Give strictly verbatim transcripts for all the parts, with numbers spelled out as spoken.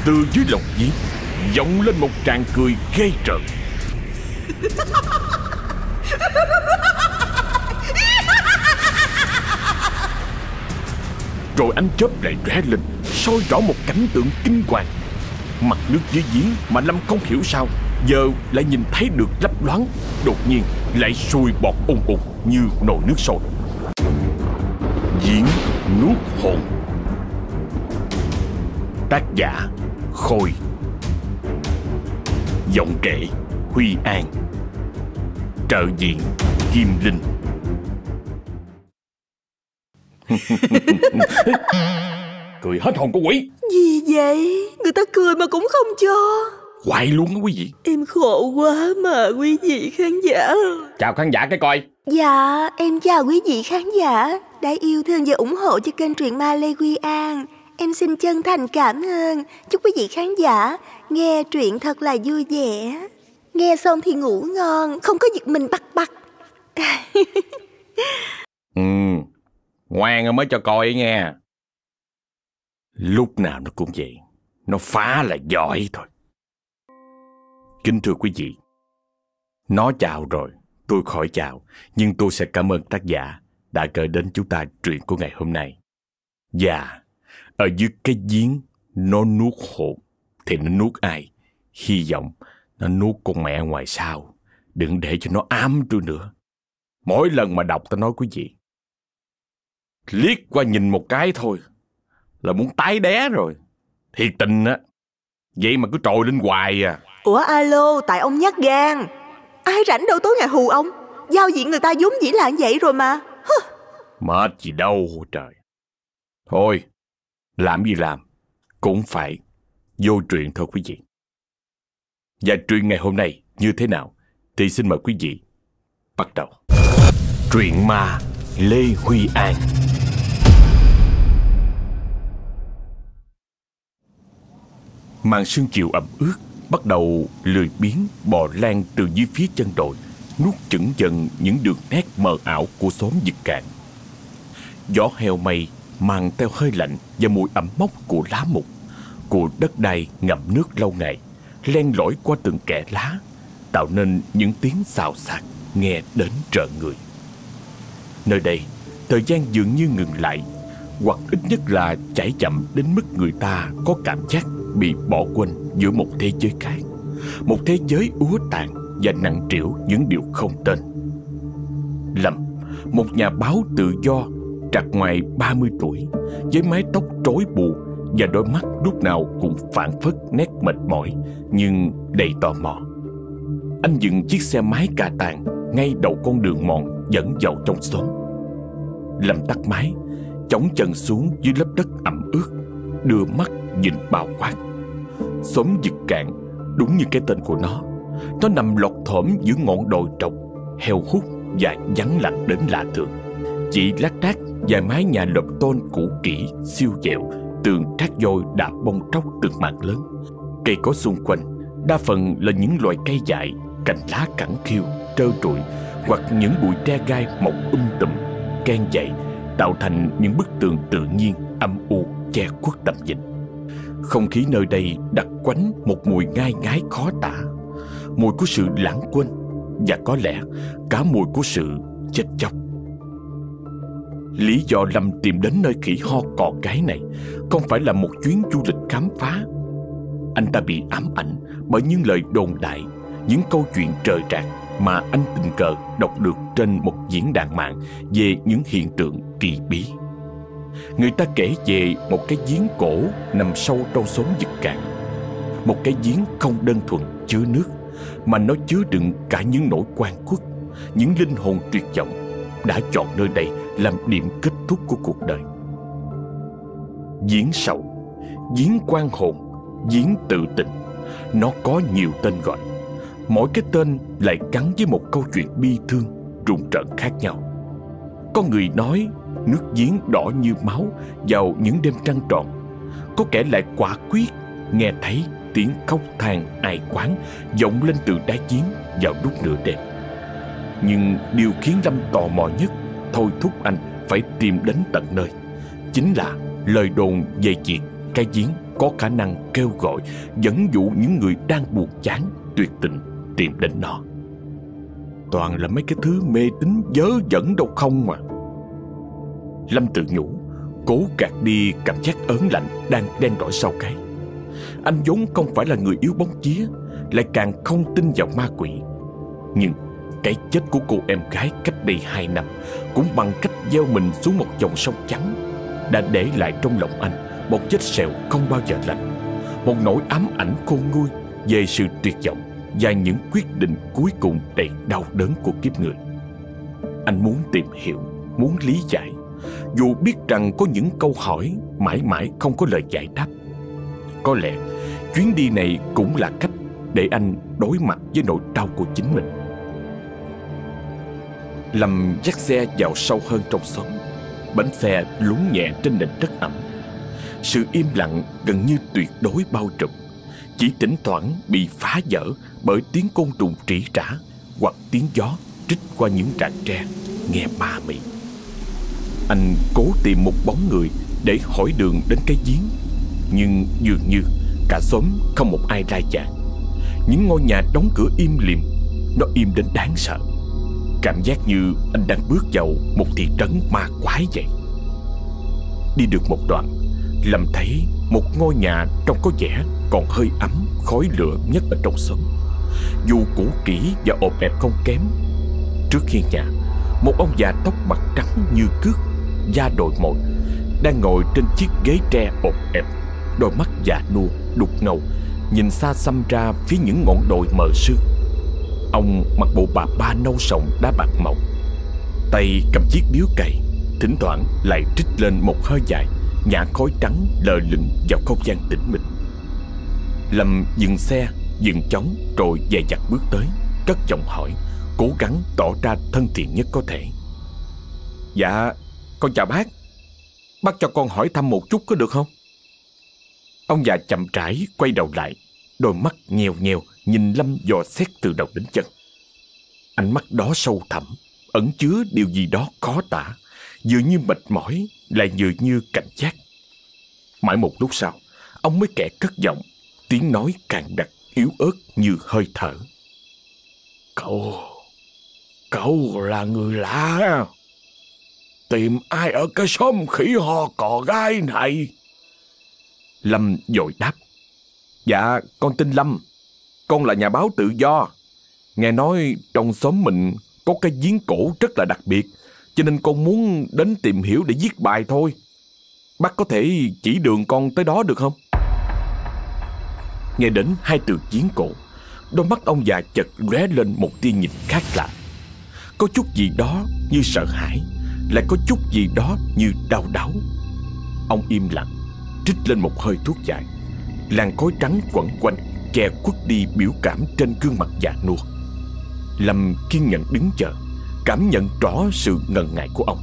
Từ dưới lòng giếng vọng lên một tràng cười ghê rợn. Rồi ánh chớp lại lóe lên, soi rõ một cảnh tượng kinh hoàng. Mặt nước dưới giếng mà Lâm không hiểu sao giờ lại nhìn thấy được lấp loáng, đột nhiên lại sôi bọt ùng ục như nồi nước sôi. Giếng nuốt hồn. Tác giả Khôi. Giọng kể Huy An. Trợ diện Kim Linh. Cười hết hồn của quỷ. Gì vậy? Người ta cười mà cũng không cho. Hoài luôn á quý vị. Em khổ quá mà quý vị khán giả. Chào khán giả cái coi. Dạ, em chào quý vị khán giả đã yêu thương và ủng hộ cho kênh truyện ma Lê Huy An. Em xin chân thành cảm ơn. Chúc quý vị khán giả nghe truyện thật là vui vẻ. Nghe xong thì ngủ ngon, không có giật mình bắt bắt. Ừ, ngoan mới cho coi ấy nghe. Lúc nào nó cũng vậy, nó phá là giỏi thôi. Kính thưa quý vị, nó chào rồi, tôi khỏi chào, nhưng tôi sẽ cảm ơn tác giả đã gửi đến chúng ta truyện của ngày hôm nay. Và ở dưới cái giếng nó nuốt hồn thì nó nuốt ai? Hy vọng nó nuốt con mẹ ngoài sau. Đừng để cho nó ám tôi nữa. Mỗi lần mà đọc tôi nói quý vị, liếc qua nhìn một cái thôi là muốn tái đé rồi. Thiệt tình á. Vậy mà cứ trồi lên hoài à. Ủa alo, tại ông nhát gan. Ai rảnh đâu tối ngày hù ông. Giao diện người ta vốn dĩ là như vậy rồi mà. Hứ. Mệt gì đâu trời. Thôi, làm gì làm cũng phải vô truyện thôi quý vị. Và truyện ngày hôm nay như thế nào thì xin mời quý vị bắt đầu. Truyện ma Lê Huy An. Màn sương chiều ẩm ướt bắt đầu lười biếng bò lan từ dưới phía chân đồi, nuốt chửng dần những đường nét mờ ảo của xóm Vực Cạn. Gió heo mây mang theo hơi lạnh và mùi ẩm mốc của lá mục, của đất đai ngậm nước lâu ngày, len lỏi qua từng kẽ lá, tạo nên những tiếng xào xạc nghe đến rợn người. Nơi đây, thời gian dường như ngừng lại, hoặc ít nhất là chảy chậm đến mức người ta có cảm giác bị bỏ quên giữa một thế giới khác, một thế giới úa tàn và nặng trĩu những điều không tên. Lâm, một nhà báo tự do trạc ngoài ba mươi tuổi, với mái tóc rối bù và đôi mắt lúc nào cũng phảng phất nét mệt mỏi nhưng đầy tò mò. Anh dừng chiếc xe máy cà tàng ngay đầu con đường mòn dẫn vào trong xóm. Lâm tắt máy, chống chân xuống dưới lớp đất ẩm ướt, đưa mắt nhìn bao quát. Xóm Vực Cạn đúng như cái tên của nó. Nó nằm lọt thỏm giữa ngọn đồi trọc, heo hút và vắng lặng đến lạ thường. Chỉ lác đác vài mái nhà lợp tôn cũ kỹ, siêu dẹo, tường trát vôi đã bong tróc từng mảng lớn. Cây cối xung quanh đa phần là những loài cây dại, cành lá cẳng khiu, trơ trụi, hoặc những bụi tre gai mọc um tùm, ken dày, tạo thành những bức tường tự nhiên âm u che khuất tầm nhìn. Không khí nơi đây đặc quánh một mùi ngai ngái khó tả, mùi của sự lãng quên và có lẽ cả mùi của sự chết chóc. Lý do Lâm tìm đến nơi khỉ ho cò cái này không phải là một chuyến du lịch khám phá. Anh ta bị ám ảnh bởi những lời đồn đại, những câu chuyện trời trạc mà anh tình cờ đọc được trên một diễn đàn mạng về những hiện tượng kỳ bí. Người ta kể về một cái giếng cổ nằm sâu trong xóm Vực Cạn. Một cái giếng không đơn thuần chứa nước, mà nó chứa đựng cả những nỗi oan khuất, những linh hồn tuyệt vọng đã chọn nơi đây làm điểm kết thúc của cuộc đời. Giếng sầu, giếng quan hồn, giếng tự tình, nó có nhiều tên gọi. Mỗi cái tên lại gắn với một câu chuyện bi thương, rùng rợn khác nhau. Có người nói nước giếng đỏ như máu vào những đêm trăng tròn. Có kẻ lại quả quyết nghe thấy tiếng khóc than ai quán vọng lên từ đáy giếng vào lúc nửa đêm. Nhưng điều khiến Lâm tò mò nhất, thôi thúc anh phải tìm đến tận nơi, chính là lời đồn về việc cái giếng có khả năng kêu gọi, dẫn dụ những người đang buồn chán, tuyệt tình tìm đến nó. Toàn là mấy cái thứ mê tín vớ vẩn đâu không mà. Lâm tự nhủ, cố gạt đi cảm giác ớn lạnh đang đen đỏi sau cái. Anh vốn không phải là người yếu bóng vía, lại càng không tin vào ma quỷ. Nhưng cái chết của cô em gái cách đây hai năm, cũng bằng cách gieo mình xuống một dòng sông trắng, đã để lại trong lòng anh một vết sẹo không bao giờ lành, một nỗi ám ảnh khôn nguôi về sự tuyệt vọng và những quyết định cuối cùng đầy đau đớn của kiếp người. Anh muốn tìm hiểu, muốn lý giải, dù biết rằng có những câu hỏi mãi mãi không có lời giải đáp. Có lẽ chuyến đi này cũng là cách để anh đối mặt với nỗi đau của chính mình. Lâm dắt xe vào sâu hơn trong xóm. Bánh xe lún nhẹ trên nền đất ẩm. Sự im lặng gần như tuyệt đối bao trùm, chỉ thỉnh thoảng bị phá vỡ bởi tiếng côn trùng rỉ rả hoặc tiếng gió trích qua những rạn tre nghe ma mị. Anh cố tìm một bóng người để hỏi đường đến cái giếng, nhưng dường như cả xóm không một ai lai vãng. Những ngôi nhà đóng cửa im lìm, nó im đến đáng sợ. Cảm giác như anh đang bước vào một thị trấn ma quái vậy. Đi được một đoạn, Lâm thấy một ngôi nhà trông có vẻ còn hơi ấm khói lửa nhất ở trong xóm. Dù cũ kỹ và ộp ẹp không kém. Trước hiên nhà, một ông già tóc bạc trắng như cước, da đồi mồi, đang ngồi trên chiếc ghế tre ộp ẹp, đôi mắt già nua đục ngầu, nhìn xa xăm ra phía những ngọn đồi mờ sương. Ông mặc bộ bà ba nâu sòng đá bạc màu, tay cầm chiếc điếu cày, thỉnh thoảng lại trích lên một hơi dài, nhả khói trắng lờ lửng vào không gian tĩnh mịch. Lâm dừng xe, dừng chóng rồi dè dặt bước tới, cất giọng hỏi, cố gắng tỏ ra thân thiện nhất có thể. Dạ, con chào bác. Bác cho con hỏi thăm một chút có được không? Ông già chậm rãi quay đầu lại, đôi mắt nheo nheo nhìn Lâm dò xét từ đầu đến chân. Ánh mắt đó sâu thẳm, ẩn chứa điều gì đó khó tả, vừa như mệt mỏi lại vừa như cảnh giác. Mãi một lúc sau, ông mới kẻ cất giọng, tiếng nói càng đặc yếu ớt như hơi thở. Cậu, cậu là người lạ, tìm ai ở cái xóm khỉ ho cò gai này? Lâm vội đáp. Dạ, con tên Lâm. Con là nhà báo tự do. Nghe nói trong xóm mình có cái giếng cổ rất là đặc biệt, cho nên con muốn đến tìm hiểu để viết bài thôi. Bác có thể chỉ đường con tới đó được không? Nghe đến hai từ giếng cổ, đôi mắt ông già chợt lóe lên một tia nhìn khác lạ. Có chút gì đó như sợ hãi, lại có chút gì đó như đau đáu. Ông im lặng, trích lên một hơi thuốc dài. Làn khói trắng quẩn quanh che khuất đi biểu cảm trên gương mặt già nua. Lâm kiên nhẫn đứng chờ, cảm nhận rõ sự ngần ngại của ông.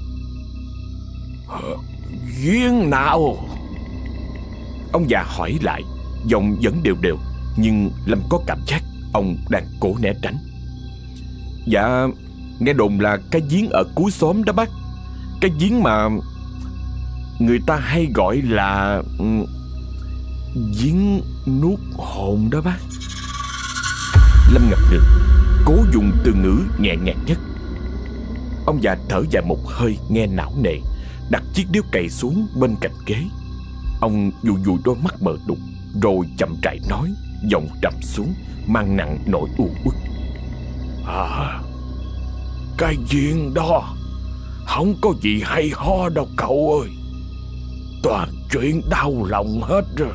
Giếng nào? Ông già hỏi lại, giọng vẫn đều đều, nhưng Lâm có cảm giác ông đang cố né tránh. Dạ, nghe đồn là cái giếng ở cuối xóm đó bác. Cái giếng mà người ta hay gọi là giếng nuốt hồn đó bác. Lâm ngập ngừng, cố dùng từ ngữ nhẹ nhàng nhất. Ông già thở dài một hơi nghe não nề, đặt chiếc điếu cày xuống bên cạnh ghế. Ông dụi dụi đôi mắt mờ đục, rồi chậm rãi nói, giọng trầm xuống, mang nặng nỗi u uất. À, cái giếng đó không có gì hay ho đâu cậu ơi. Toàn chuyện đau lòng hết rồi.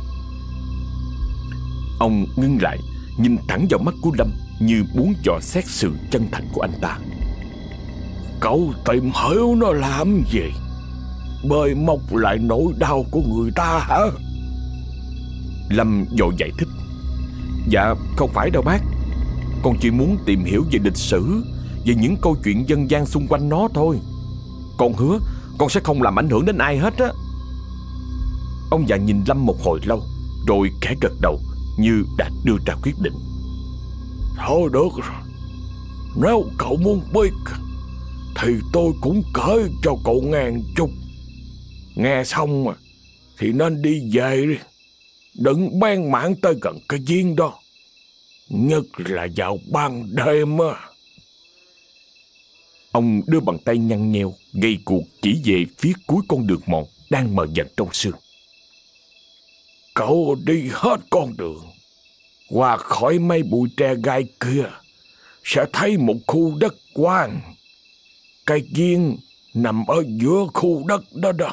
Ông ngưng lại, nhìn thẳng vào mắt của Lâm như muốn dò xét sự chân thành của anh ta. Cậu tìm hiểu nó làm gì? Bơi móc lại nỗi đau của người ta hả? Lâm vội giải thích. Dạ không phải đâu bác. Con chỉ muốn tìm hiểu về lịch sử, về những câu chuyện dân gian xung quanh nó thôi. Con hứa con sẽ không làm ảnh hưởng đến ai hết á. Ông già nhìn Lâm một hồi lâu, rồi khẽ gật đầu như đã đưa ra quyết định. Thôi được rồi, nếu cậu muốn biết thì tôi cũng kể cho cậu nghe chút. Nghe xong mà thì nên đi về đi. đừng bén mảng tới gần cái giếng đó, nhất là vào ban đêm á. Ông đưa bàn tay nhăn nheo gây cuộc chỉ về phía cuối con đường mòn đang mờ dần trong sương. Cậu đi hết con đường, qua khỏi mấy bụi tre gai kia, sẽ thấy một khu đất quang. Cái giếng nằm ở giữa khu đất đó đó.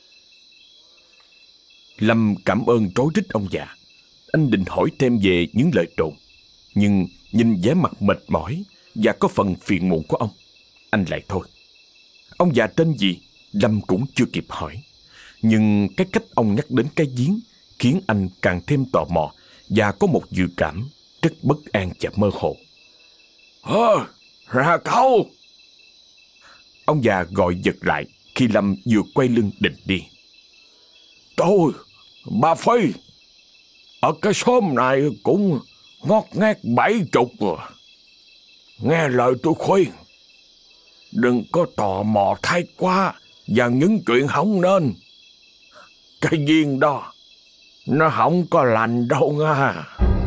Lâm cảm ơn rối rít ông già. Anh định hỏi thêm về những lời đồn, nhưng nhìn vẻ mặt mệt mỏi và có phần phiền muộn của ông, anh lại thôi. Ông già tên gì Lâm cũng chưa kịp hỏi, nhưng cái cách ông nhắc đến cái giếng khiến anh càng thêm tò mò và có một dự cảm rất bất an và mơ hồ. Hơ, ra cậu! Ông già gọi giật lại khi Lâm vừa quay lưng định đi. Tôi, bà Phi, ở cái xóm này cũng ngót nghét bảy chục rồi. Nghe lời tôi khuyên, đừng có tò mò thái quá vào những chuyện không nên. Cái giếng đó nó không có lành đâu nha.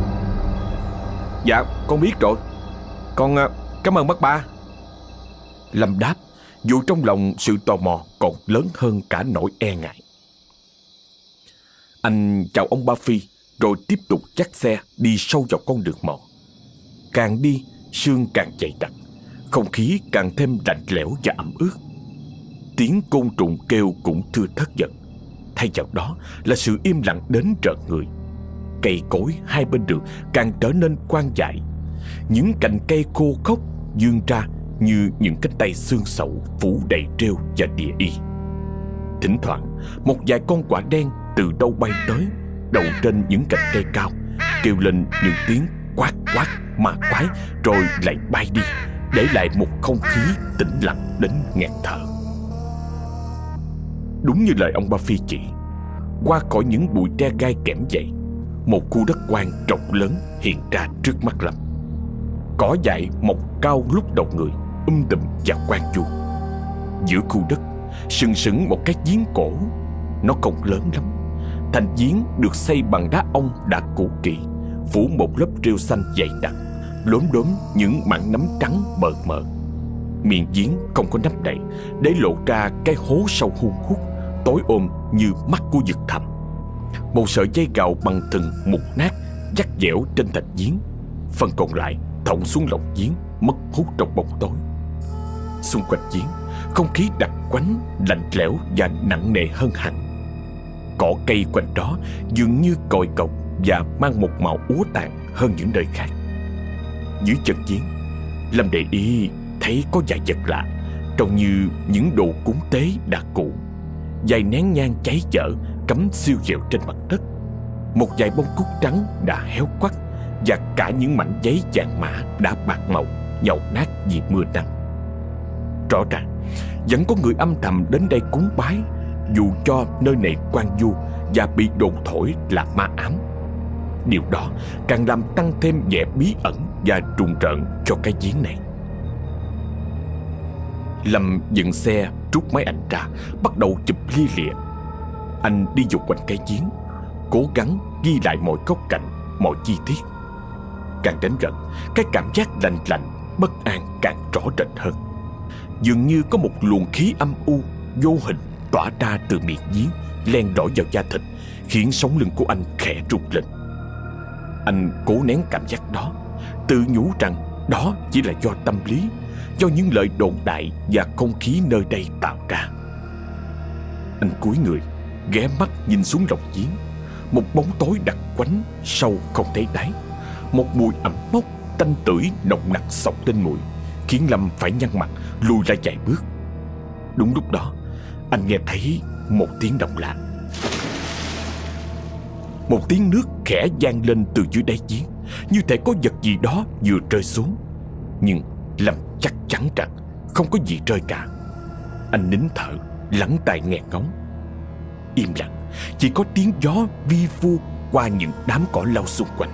Dạ, con biết rồi. Con uh, cảm ơn bác ba. Lâm đáp, dù trong lòng sự tò mò còn lớn hơn cả nỗi e ngại. Anh chào ông ba Phi rồi tiếp tục dắt xe đi sâu vào con đường mòn. Càng đi, sương càng dày đặc, không khí càng thêm lạnh lẽo và ẩm ướt. Tiếng côn trùng kêu cũng thưa thớt dần, thay vào đó là sự im lặng đến rợn người. Cây cối hai bên đường càng trở nên quan dại. Những cành cây khô khốc vươn ra như những cánh tay xương sẩu phủ đầy rêu và địa y. Thỉnh thoảng, một vài con quạ đen từ đâu bay tới, đậu trên những cành cây cao, kêu lên những tiếng quát quát ma quái rồi lại bay đi, để lại một không khí tĩnh lặng đến nghẹt thở. Đúng như lời ông ba Phi chỉ, qua khỏi những bụi tre gai kẽm dậy, một khu đất quang rộng lớn hiện ra trước mắt Lâm. Cỏ dại mọc cao lúc đầu người, um tùm và quang vu. Giữa khu đất sừng sững một cái giếng cổ. Nó không lớn lắm. Thành giếng được xây bằng đá ong đã cũ kỹ, phủ một lớp rêu xanh dày đặc, lốm đốm những mảng nấm trắng mờ mờ. Miệng giếng không có nắp đậy, để lộ ra cái hố sâu hun hút, tối ôm như mắt của vực thẳm. Một sợi dây gạo bằng thừng mục nát chắc dẻo trên thành giếng, phần còn lại thõng xuống lòng giếng, mất hút trong bóng tối. Xung quanh giếng, không khí đặc quánh, lạnh lẽo và nặng nề hơn hẳn. Cỏ cây quanh đó dường như còi cọc và mang một màu úa tàn hơn những nơi khác. Dưới chân giếng, Lâm để ý thấy có vài vật lạ, trông như những đồ cúng tế đã cũ. Vài nén nhang cháy chở cắm siêu dẹo trên mặt đất, một vài bông cúc trắng đã héo quắt, và cả những mảnh giấy vàng mã đã bạc màu, nhàu nát vì mưa nắng. Rõ ràng vẫn có người âm thầm đến đây cúng bái, dù cho nơi này quang vu và bị đồn thổi là ma ám. Điều đó càng làm tăng thêm vẻ bí ẩn và rùng rợn cho cái giếng này. Lâm dừng xe, rút máy ảnh ra, bắt đầu chụp lia lịa. Anh đi vòng quanh cái giếng, cố gắng ghi lại mọi góc cạnh, mọi chi tiết. Càng đến gần, cái cảm giác lạnh lạnh, bất an càng rõ rệt hơn. Dường như có một luồng khí âm u vô hình tỏa ra từ miệng giếng, len lỏi vào da thịt, khiến sống lưng của anh khẽ rung lên. Anh cố nén cảm giác đó, tự nhủ rằng đó chỉ là do tâm lý, do những lời đồn đại và không khí nơi đây tạo ra. Anh cúi người, ghé mắt nhìn xuống lòng giếng. Một bóng tối đặc quánh, sâu không thấy đáy. Một mùi ẩm mốc, tanh tưởi nồng nặc xộc lên mũi, khiến Lâm phải nhăn mặt lùi lại vài bước. Đúng lúc đó, anh nghe thấy một tiếng động lạ. Một tiếng nước khẽ vang lên từ dưới đáy giếng, như thể có vật gì đó vừa rơi xuống. Nhưng Lâm chắc chắn rằng không có gì rơi cả. Anh nín thở, lắng tai nghe ngóng. Im lặng, chỉ có tiếng gió vi vu qua những đám cỏ lau xung quanh.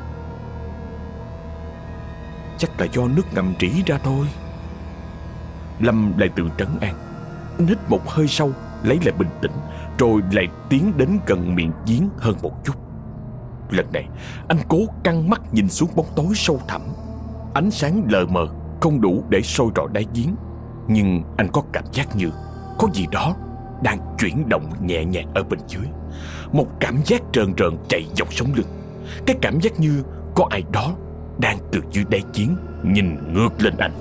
Chắc là do nước ngầm rỉ ra thôi. Lâm lại tự trấn an. Anh hít một hơi sâu, lấy lại bình tĩnh, rồi lại tiến đến gần miệng giếng hơn một chút. Lần này anh cố căng mắt nhìn xuống bóng tối sâu thẳm. Ánh sáng lờ mờ không đủ để soi rọi đáy giếng, nhưng anh có cảm giác như có gì đó đang chuyển động nhẹ nhàng ở bên dưới. Một cảm giác trơn trơn chạy dọc sống lưng. Cái cảm giác như có ai đó đang từ dưới đáy giếng nhìn ngược lên anh.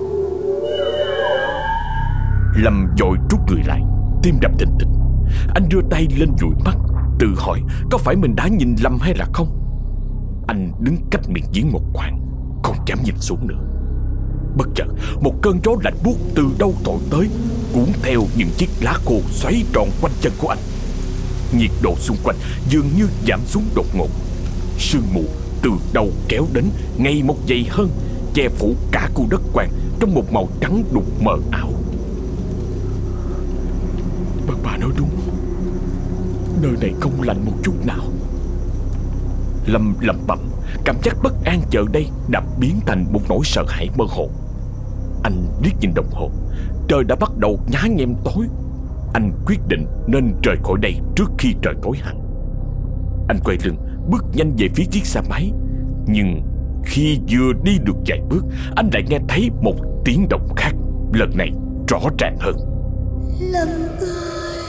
Lâm vội rút người lại, tim đập thình thịch. Anh đưa tay lên dụi mắt, tự hỏi có phải mình đã nhìn lầm hay là không. Anh đứng cách miệng giếng một khoảng, không dám nhìn xuống nữa. Bất chợt một cơn gió lạnh buốt từ đâu thổi tới, cuốn theo những chiếc lá khô xoáy tròn quanh chân của anh. Nhiệt độ xung quanh dường như giảm xuống đột ngột. Sương mù từ đầu kéo đến ngày một dày hơn, che phủ cả khu đất quang trong một màu trắng đục mờ ảo. Bà, bà nói đúng, nơi này không lạnh một chút nào. Lâm lẩm bẩm, cảm giác bất an giờ đây đã biến thành một nỗi sợ hãi mơ hồ. Anh liếc nhìn đồng hồ, trời đã bắt đầu nhá nhem tối. Anh quyết định nên rời khỏi đây trước khi trời tối hẳn. Anh quay lưng bước nhanh về phía chiếc xe máy. Nhưng khi vừa đi được vài bước, anh lại nghe thấy một tiếng động khác, lần này rõ ràng hơn. Lâm ơi!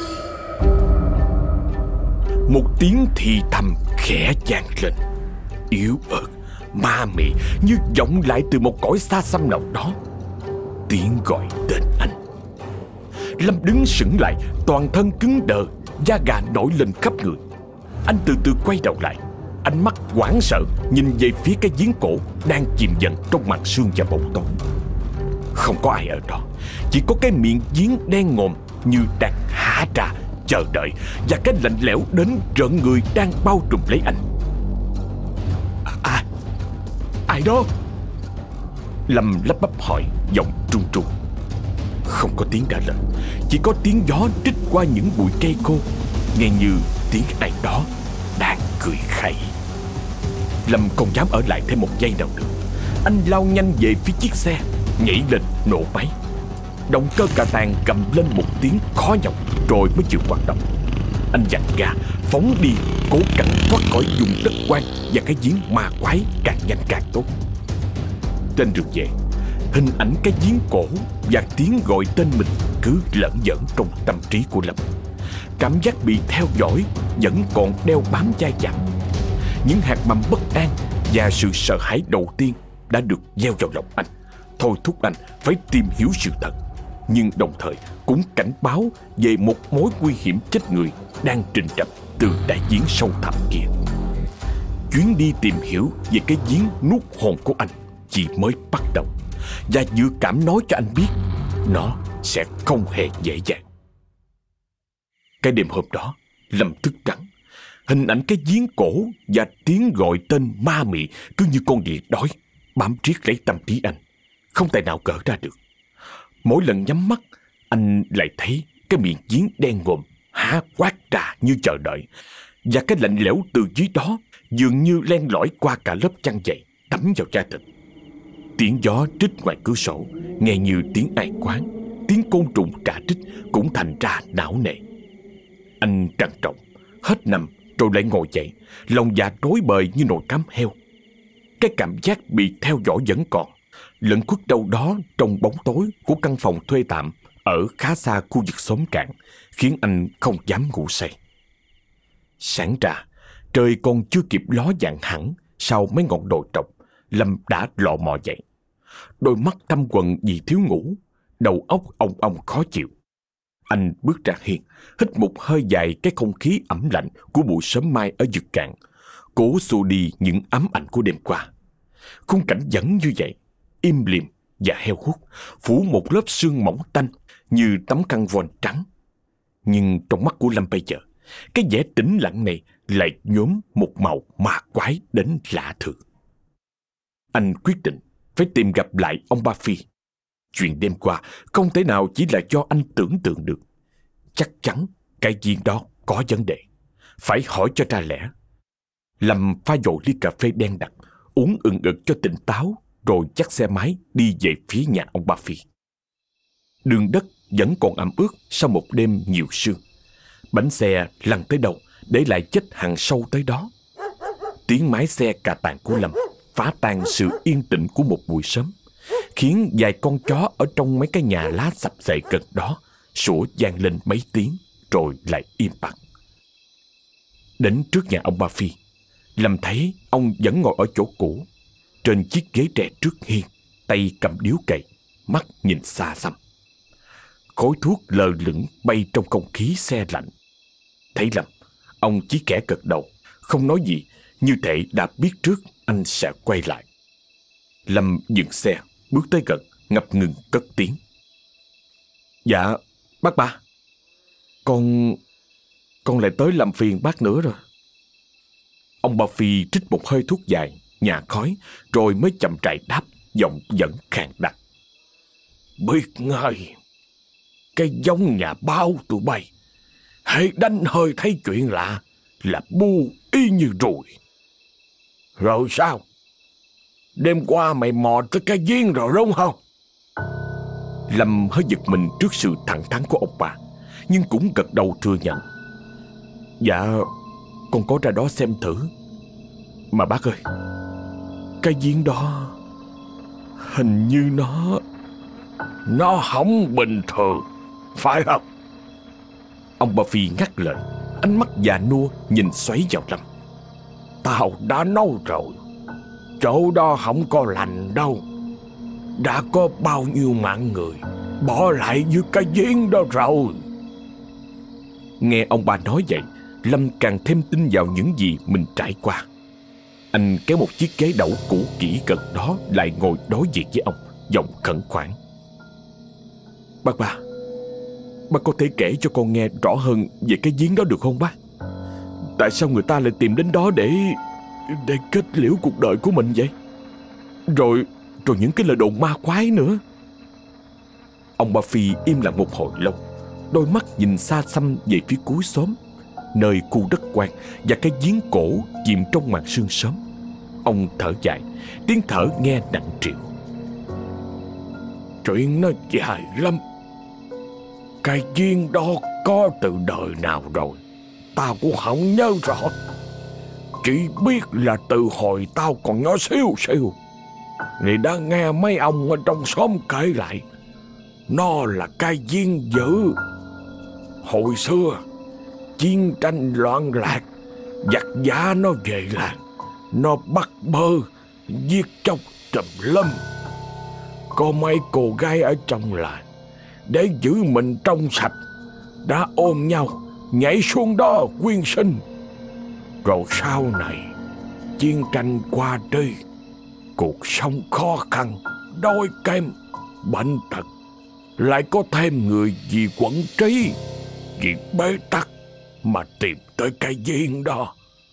Một tiếng thì thầm khẽ vang lên, yếu ớt, ma mị, như vọng lại từ một cõi xa xăm nào đó. Tiếng gọi tên anh. Lâm đứng sững lại, toàn thân cứng đờ, da gà nổi lên khắp người. Anh từ từ quay đầu lại, ánh mắt hoảng sợ nhìn về phía cái giếng cổ đang chìm dần trong màn sương và bóng tối. Không có ai ở đó, chỉ có cái miệng giếng đen ngòm như đang há ra chờ đợi, và cái lạnh lẽo đến rợn người đang bao trùm lấy anh. À, ai đó? Lâm lắp bắp hỏi, giọng trung trung. Không có tiếng trả lời, chỉ có tiếng gió trích qua những bụi cây khô, nghe như tiếng ai đó đang cười khẩy. Lâm không dám ở lại thêm một giây nào nữa. Anh lao nhanh về phía chiếc xe, nhảy lên nổ máy. Động cơ cà tàng cầm lên một tiếng khó nhọc rồi mới chịu hoạt động. Anh giật ga phóng đi, cố gắng thoát khỏi vùng đất quang và cái giếng ma quái càng nhanh càng tốt. Trên đường về, hình ảnh cái giếng cổ và tiếng gọi tên mình cứ lởn vởn trong tâm trí của Lâm. Cảm giác bị theo dõi vẫn còn đeo bám dai dẳng. Những hạt mầm bất an và sự sợ hãi đầu tiên đã được gieo vào lòng anh, thôi thúc anh phải tìm hiểu sự thật, nhưng đồng thời cũng cảnh báo về một mối nguy hiểm chết người đang trình rập từ đại giếng sâu thẳm kia. Chuyến đi tìm hiểu về cái giếng nuốt hồn của anh chỉ mới bắt đầu, và dự cảm nói cho anh biết nó sẽ không hề dễ dàng. Cái đêm hôm đó, Lâm thức trắng. Hình ảnh cái giếng cổ và tiếng gọi tên ma mị cứ như con đỉa đói bám riết lấy tâm trí anh, không thể nào gỡ ra được. Mỗi lần nhắm mắt, anh lại thấy cái miệng giếng đen ngòm há quát ra như chờ đợi, và cái lạnh lẽo từ dưới đó dường như len lỏi qua cả lớp chăn dày đắm vào da thịt. Tiếng gió trích ngoài cửa sổ nghe như tiếng ai quán, tiếng côn trùng trả trích cũng thành ra não nề. Anh trằn trọc, hết nằm rồi lại ngồi dậy, lòng dạ rối bời như nồi cám heo. Cái cảm giác bị theo dõi vẫn còn, lẩn khuất đâu đó trong bóng tối của căn phòng thuê tạm ở khá xa khu vực xóm cạn, khiến anh không dám ngủ say. Sáng ra, trời còn chưa kịp ló dạng hẳn sau mấy ngọn đồi trọc, Lâm đã lọ mò dậy. Đôi mắt thâm quầng vì thiếu ngủ, đầu óc ong ong khó chịu. Anh bước ra hiên, hít một hơi dài cái không khí ẩm lạnh của buổi sớm mai ở vực cạn, cố xua đi những ám ảnh của đêm qua. Khung cảnh vẫn như vậy, im lìm và heo hút, phủ một lớp sương mỏng tanh như tấm khăn voan trắng. Nhưng trong mắt của Lâm bây giờ, cái vẻ tĩnh lặng này lại nhuốm một màu ma quái đến lạ thường. Anh quyết định phải tìm gặp lại ông Ba Phi. Chuyện đêm qua không thể nào chỉ là do anh tưởng tượng được. Chắc chắn cái giếng đó có vấn đề, phải hỏi cho ra lẽ. Lâm pha dội ly cà phê đen đặc, uống ừng ực cho tỉnh táo, rồi dắt xe máy đi về phía nhà ông Ba Phi. Đường đất vẫn còn ẩm ướt sau một đêm nhiều sương. Bánh xe lăn tới đâu để lại vết hằn sâu tới đó. Tiếng máy xe cà tàng của Lâm phá tan sự yên tĩnh của một buổi sớm, khiến vài con chó ở trong mấy cái nhà lá sập xệ gần đó sủa vang lên mấy tiếng rồi lại im bặt. Đến trước nhà ông Ba Phi, Lâm thấy ông vẫn ngồi ở chỗ cũ, trên chiếc ghế tre trước hiên, tay cầm điếu cày, mắt nhìn xa xăm. Khói thuốc lờ lửng bay trong không khí se lạnh. Thấy Lâm, ông chỉ khẽ gật đầu, không nói gì, như thể đã biết trước anh sẽ quay lại. Lâm dừng xe, bước tới gần, ngập ngừng cất tiếng. Dạ, bác Ba, Con... Con lại tới làm phiền bác nữa rồi. Ông Ba Phi trích một hơi thuốc dài, nhả khói, rồi mới chậm rãi đáp, giọng vẫn khàn đặc. Biết ngay, cái giống nhà bao tụi bay, hễ đánh hơi thấy chuyện lạ là bu y như ruồi. Rồi sao? Đêm qua mày mò tới cái giếng rồi đúng không? Lâm hơi giật mình trước sự thẳng thắn của ông bà, nhưng cũng gật đầu thừa nhận. Dạ, con có ra đó xem thử. Mà bác ơi, cái giếng đó hình như nó... Nó không bình thường, phải không? Ông Ba Phi ngắt lời, ánh mắt già nua nhìn xoáy vào Lâm. Tao đã nói rồi, chỗ đó không có lành đâu. Đã có bao nhiêu mạng người bỏ lại dưới cái giếng đó rồi. Nghe ông bà nói vậy, Lâm càng thêm tin vào những gì mình trải qua. Anh kéo một chiếc ghế đẩu cũ kỹ gần đó lại ngồi đối diện với ông, giọng khẩn khoản. Bác Ba, bác có thể kể cho con nghe rõ hơn về cái giếng đó được không bác? Tại sao người ta lại tìm đến đó để Để kết liễu cuộc đời của mình vậy? Rồi Rồi những cái lời đồn ma quái nữa. Ông Ba Phi im lặng một hồi lâu, đôi mắt nhìn xa xăm về phía cuối xóm, nơi khu đất quan và cái giếng cổ chìm trong màn sương sớm. Ông thở dài, tiếng thở nghe nặng trĩu. Chuyện nó dài lắm. Cái giếng đó có từ đời nào rồi tao cũng không nhớ rõ. Chỉ biết là từ hồi tao còn nhỏ xíu xíu thì đã nghe mấy ông ở trong xóm kể lại. Nó là cái giếng dữ. Hồi xưa chiến tranh loạn lạc, giặc giả nó về làng, nó bắt bơ, giết chóc trùm lâm. Có mấy cô gái ở trong làng, để giữ mình trong sạch, đã ôm nhau nhảy xuống đó quyên sinh. Rồi sau này chiến tranh qua đi, cuộc sống khó khăn, đói kém, bệnh tật, lại có thêm người vì quẫn trí, vì bế tắc mà tìm tới cái giếng đó.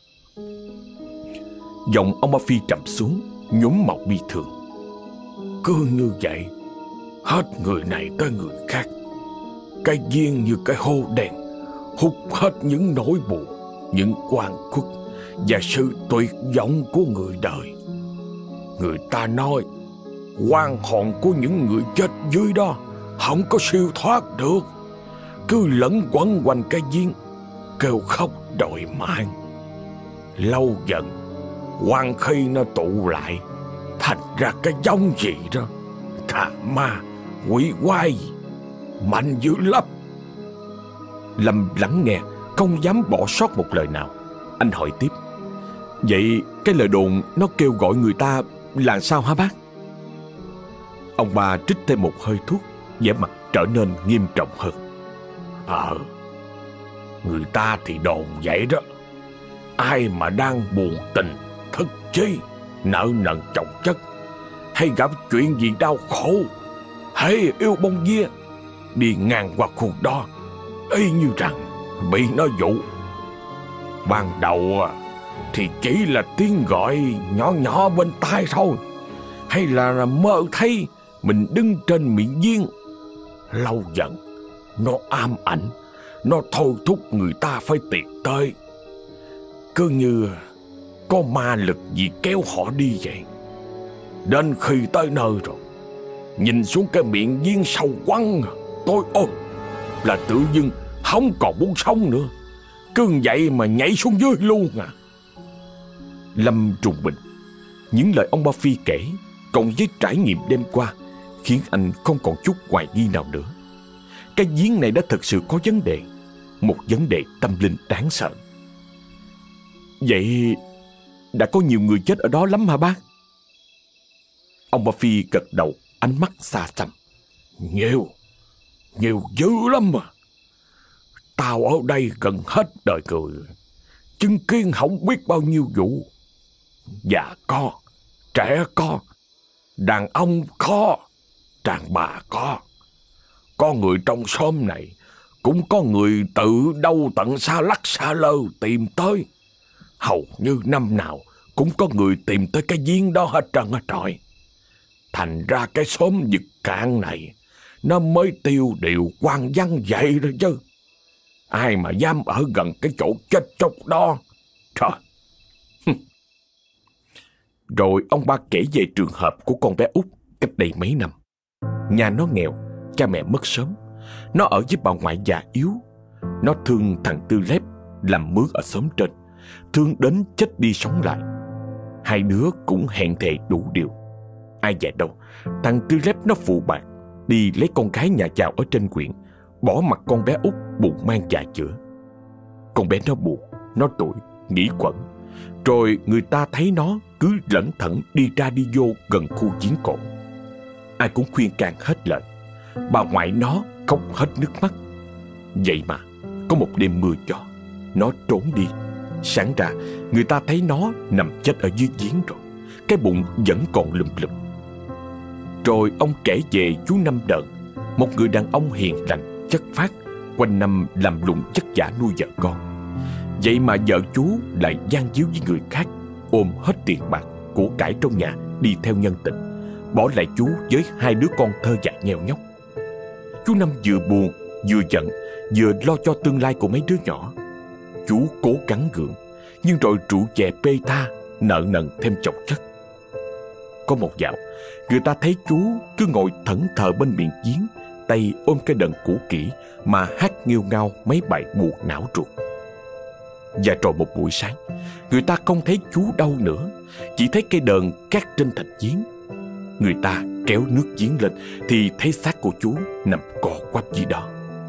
Giọng ông Ba Phi trầm xuống, nhuốm màu bi thường. Cứ như vậy, hết người này tới người khác. Cái giếng như cái hố đen, hút hết những nỗi buồn, những oan khuất và sự tuyệt vọng của người đời. Người ta nói oan hồn của những người chết dưới đó không có siêu thoát được, cứ lẫn quẩn quanh cái giếng kêu khóc đòi mạng. Lâu dần oan khi nó tụ lại thành ra cái giống gì đó, tà ma quỷ quái mạnh dữ lắm. Lâm lắng nghe, không dám bỏ sót một lời nào. Anh hỏi tiếp. Vậy cái lời đồn nó kêu gọi người ta là sao hả bác? Ông bà trích thêm một hơi thuốc, vẻ mặt trở nên nghiêm trọng hơn. Ờ, người ta thì đồn vậy đó. Ai mà đang buồn tình, thất chí, nợ nần chồng chất, hay gặp chuyện gì đau khổ, hay yêu bông vía, đi ngang qua khu đó, y như rằng bị nó dụ. Ban đầu thì chỉ là tiếng gọi nhỏ nhỏ bên tai thôi, hay là mơ thấy mình đứng trên miệng giếng. Lâu dần nó ám ảnh, nó thôi thúc người ta phải tìm tới. Cứ như có ma lực gì kéo họ đi vậy. Đến khi tới nơi rồi, nhìn xuống cái miệng giếng sâu quăng tối ôm, là tự dưng không còn muốn sống nữa. Cứ vậy mà nhảy xuống dưới luôn à. Lâm trùng mình. Những lời ông Ba Phi kể cộng với trải nghiệm đêm qua khiến anh không còn chút hoài nghi nào nữa. Cái giếng này đã thực sự có vấn đề, một vấn đề tâm linh đáng sợ. Vậy đã có nhiều người chết ở đó lắm hả bác? Ông Ba Phi gật đầu, ánh mắt xa xăm. Nhiều, nhiều dữ lắm mà. Tao ở đây gần hết đời người, chứng kiến không biết bao nhiêu vụ. Già có, trẻ có, đàn ông có, đàn bà có. Có người trong xóm này, cũng có người tự đâu tận xa lắc xa lơ tìm tới. Hầu như năm nào cũng có người tìm tới cái giếng đó hết trơn á trời. Thành ra cái xóm Dực Cạn này nó mới tiêu điều hoang vắng vậy rồi chứ. Ai mà dám ở gần cái chỗ chết chóc đó. Trời. Rồi ông Ba kể về trường hợp của con bé út cách đây mấy năm. Nhà nó nghèo, cha mẹ mất sớm. Nó ở với bà ngoại già yếu. Nó thương thằng Tư Lép làm mướn ở xóm trên, thương đến chết đi sống lại. Hai đứa cũng hẹn thề đủ điều. Ai dè đâu, thằng Tư Lép nó phụ bạc đi lấy con gái nhà giàu ở trên huyện, bỏ mặc con bé út bụng mang dạ chữa. Con bé nó buồn, nó tủi, nghĩ quẩn. Rồi người ta thấy nó cứ lẩn thẩn đi ra đi vô gần khu giếng cổ. Ai cũng khuyên can hết lời. Bà ngoại nó khóc hết nước mắt. Vậy mà có một đêm mưa gió, nó trốn đi. Sáng ra người ta thấy nó nằm chết ở dưới giếng rồi, cái bụng vẫn còn lùm lùm. Rồi ông kể về chú Năm Đờn, một người đàn ông hiền lành, chất phác, quanh năm làm lụng vất vả nuôi vợ con. Vậy mà vợ chú lại gian díu với người khác, ôm hết tiền bạc, của cải trong nhà đi theo nhân tình, bỏ lại chú với hai đứa con thơ dại nghèo nhóc. Chú Năm vừa buồn, vừa giận, vừa lo cho tương lai của mấy đứa nhỏ. Chú cố gắng gượng, nhưng rồi rượu chè bê tha, nợ nần thêm chồng chất. Có một dạo, người ta thấy chú cứ ngồi thẫn thờ bên miệng giếng, tay ôm cái đờn cũ kỹ mà hát nghêu ngao mấy bài buồn não ruột. Và rồi một buổi sáng, người ta không thấy chú đâu nữa, chỉ thấy cây đờn cát trên thạch giếng. Người ta kéo nước giếng lên thì thấy xác của chú nằm co quắp dưới đó.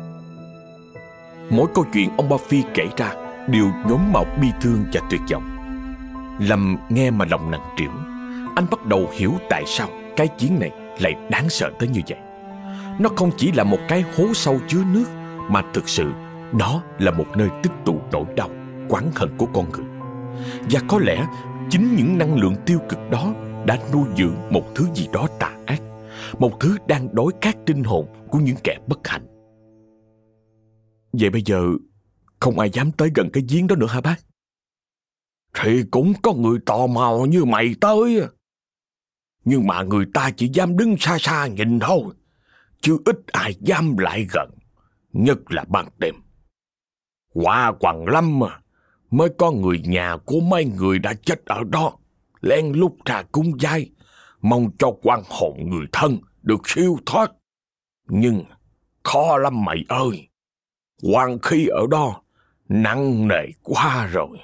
Mỗi câu chuyện ông Ba Phi kể ra đều nhuốm màu bi thương và tuyệt vọng. Lâm nghe mà lòng nặng trĩu. Anh bắt đầu hiểu tại sao cái giếng này lại đáng sợ tới như vậy. Nó không chỉ là một cái hố sâu chứa nước, mà thực sự nó là một nơi tích tụ nỗi đau, oán hận của con người. Và có lẽ chính những năng lượng tiêu cực đó đã nuôi dưỡng một thứ gì đó tà ác, một thứ đang đói khát linh hồn của những kẻ bất hạnh. Vậy bây giờ không ai dám tới gần cái giếng đó nữa hả bác? Thì cũng có người tò mò như mày tới. Nhưng mà người ta chỉ dám đứng xa xa nhìn thôi, chứ ít ai dám lại gần, nhất là ban đêm. Quả quằn lắm mà, mới có người nhà của mấy người đã chết ở đó lén lút ra cúng giái, mong cho oan hồn người thân được siêu thoát. Nhưng khó lắm mày ơi, oan khí ở đó nặng nề quá rồi.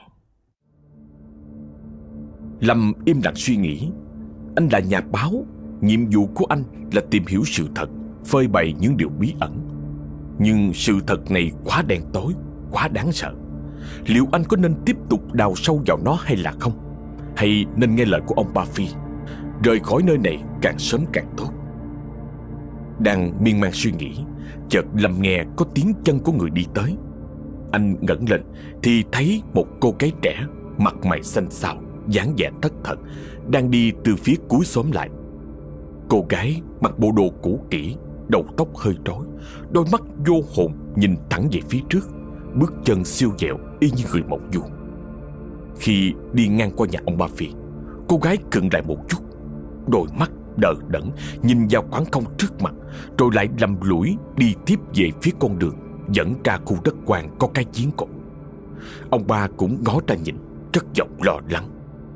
Lâm im lặng suy nghĩ. Anh là nhà báo, nhiệm vụ của anh là tìm hiểu sự thật, phơi bày những điều bí ẩn. Nhưng sự thật này quá đen tối, quá đáng sợ. Liệu anh có nên tiếp tục đào sâu vào nó hay là không? Hay nên nghe lời của ông Ba Phi, rời khỏi nơi này càng sớm càng tốt? Đang miên man suy nghĩ, chợt Lâm nghe có tiếng chân của người đi tới. Anh ngẩng lên thì thấy một cô gái trẻ, mặt mày xanh xao, dáng vẻ thất thần, đang đi từ phía cuối xóm lại. Cô gái mặc bộ đồ cũ kỹ, đầu tóc hơi rối, đôi mắt vô hồn nhìn thẳng về phía trước, bước chân siêu dẹo y như người mộng du. Khi đi ngang qua nhà ông Ba Phi, cô gái khựng lại một chút, đôi mắt đờ đẫn nhìn vào khoảng không trước mặt, rồi lại lầm lũi đi tiếp về phía con đường dẫn ra khu đất hoang có cái giếng cổ. Ông Ba cũng ngó ra nhìn, cất giọng lo lắng.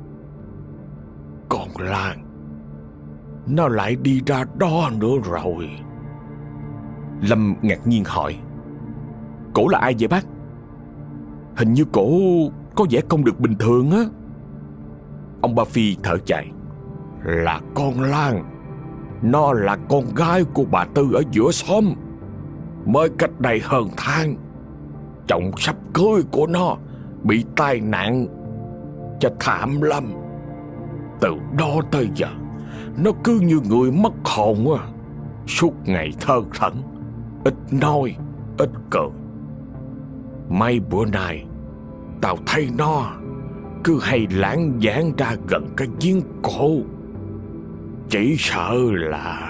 Con Lan, nó lại đi ra đó nữa rồi. Lâm ngạc nhiên hỏi, cổ là ai vậy bác? Hình như cổ có vẻ không được bình thường á. Ông Ba Phi thở dài. Là con Lan. Nó là con gái của bà Tư ở giữa xóm. Mới cách đây hơn tháng, chồng sắp cưới của nó bị tai nạn, chết thảm lắm. Từ đó tới giờ nó cứ như người mất hồn á, suốt ngày thơ thẩn, ít nói ít cười. Mấy bữa nay tao thấy nó cứ hay lãng vãng ra gần cái giếng cổ. Chỉ sợ là...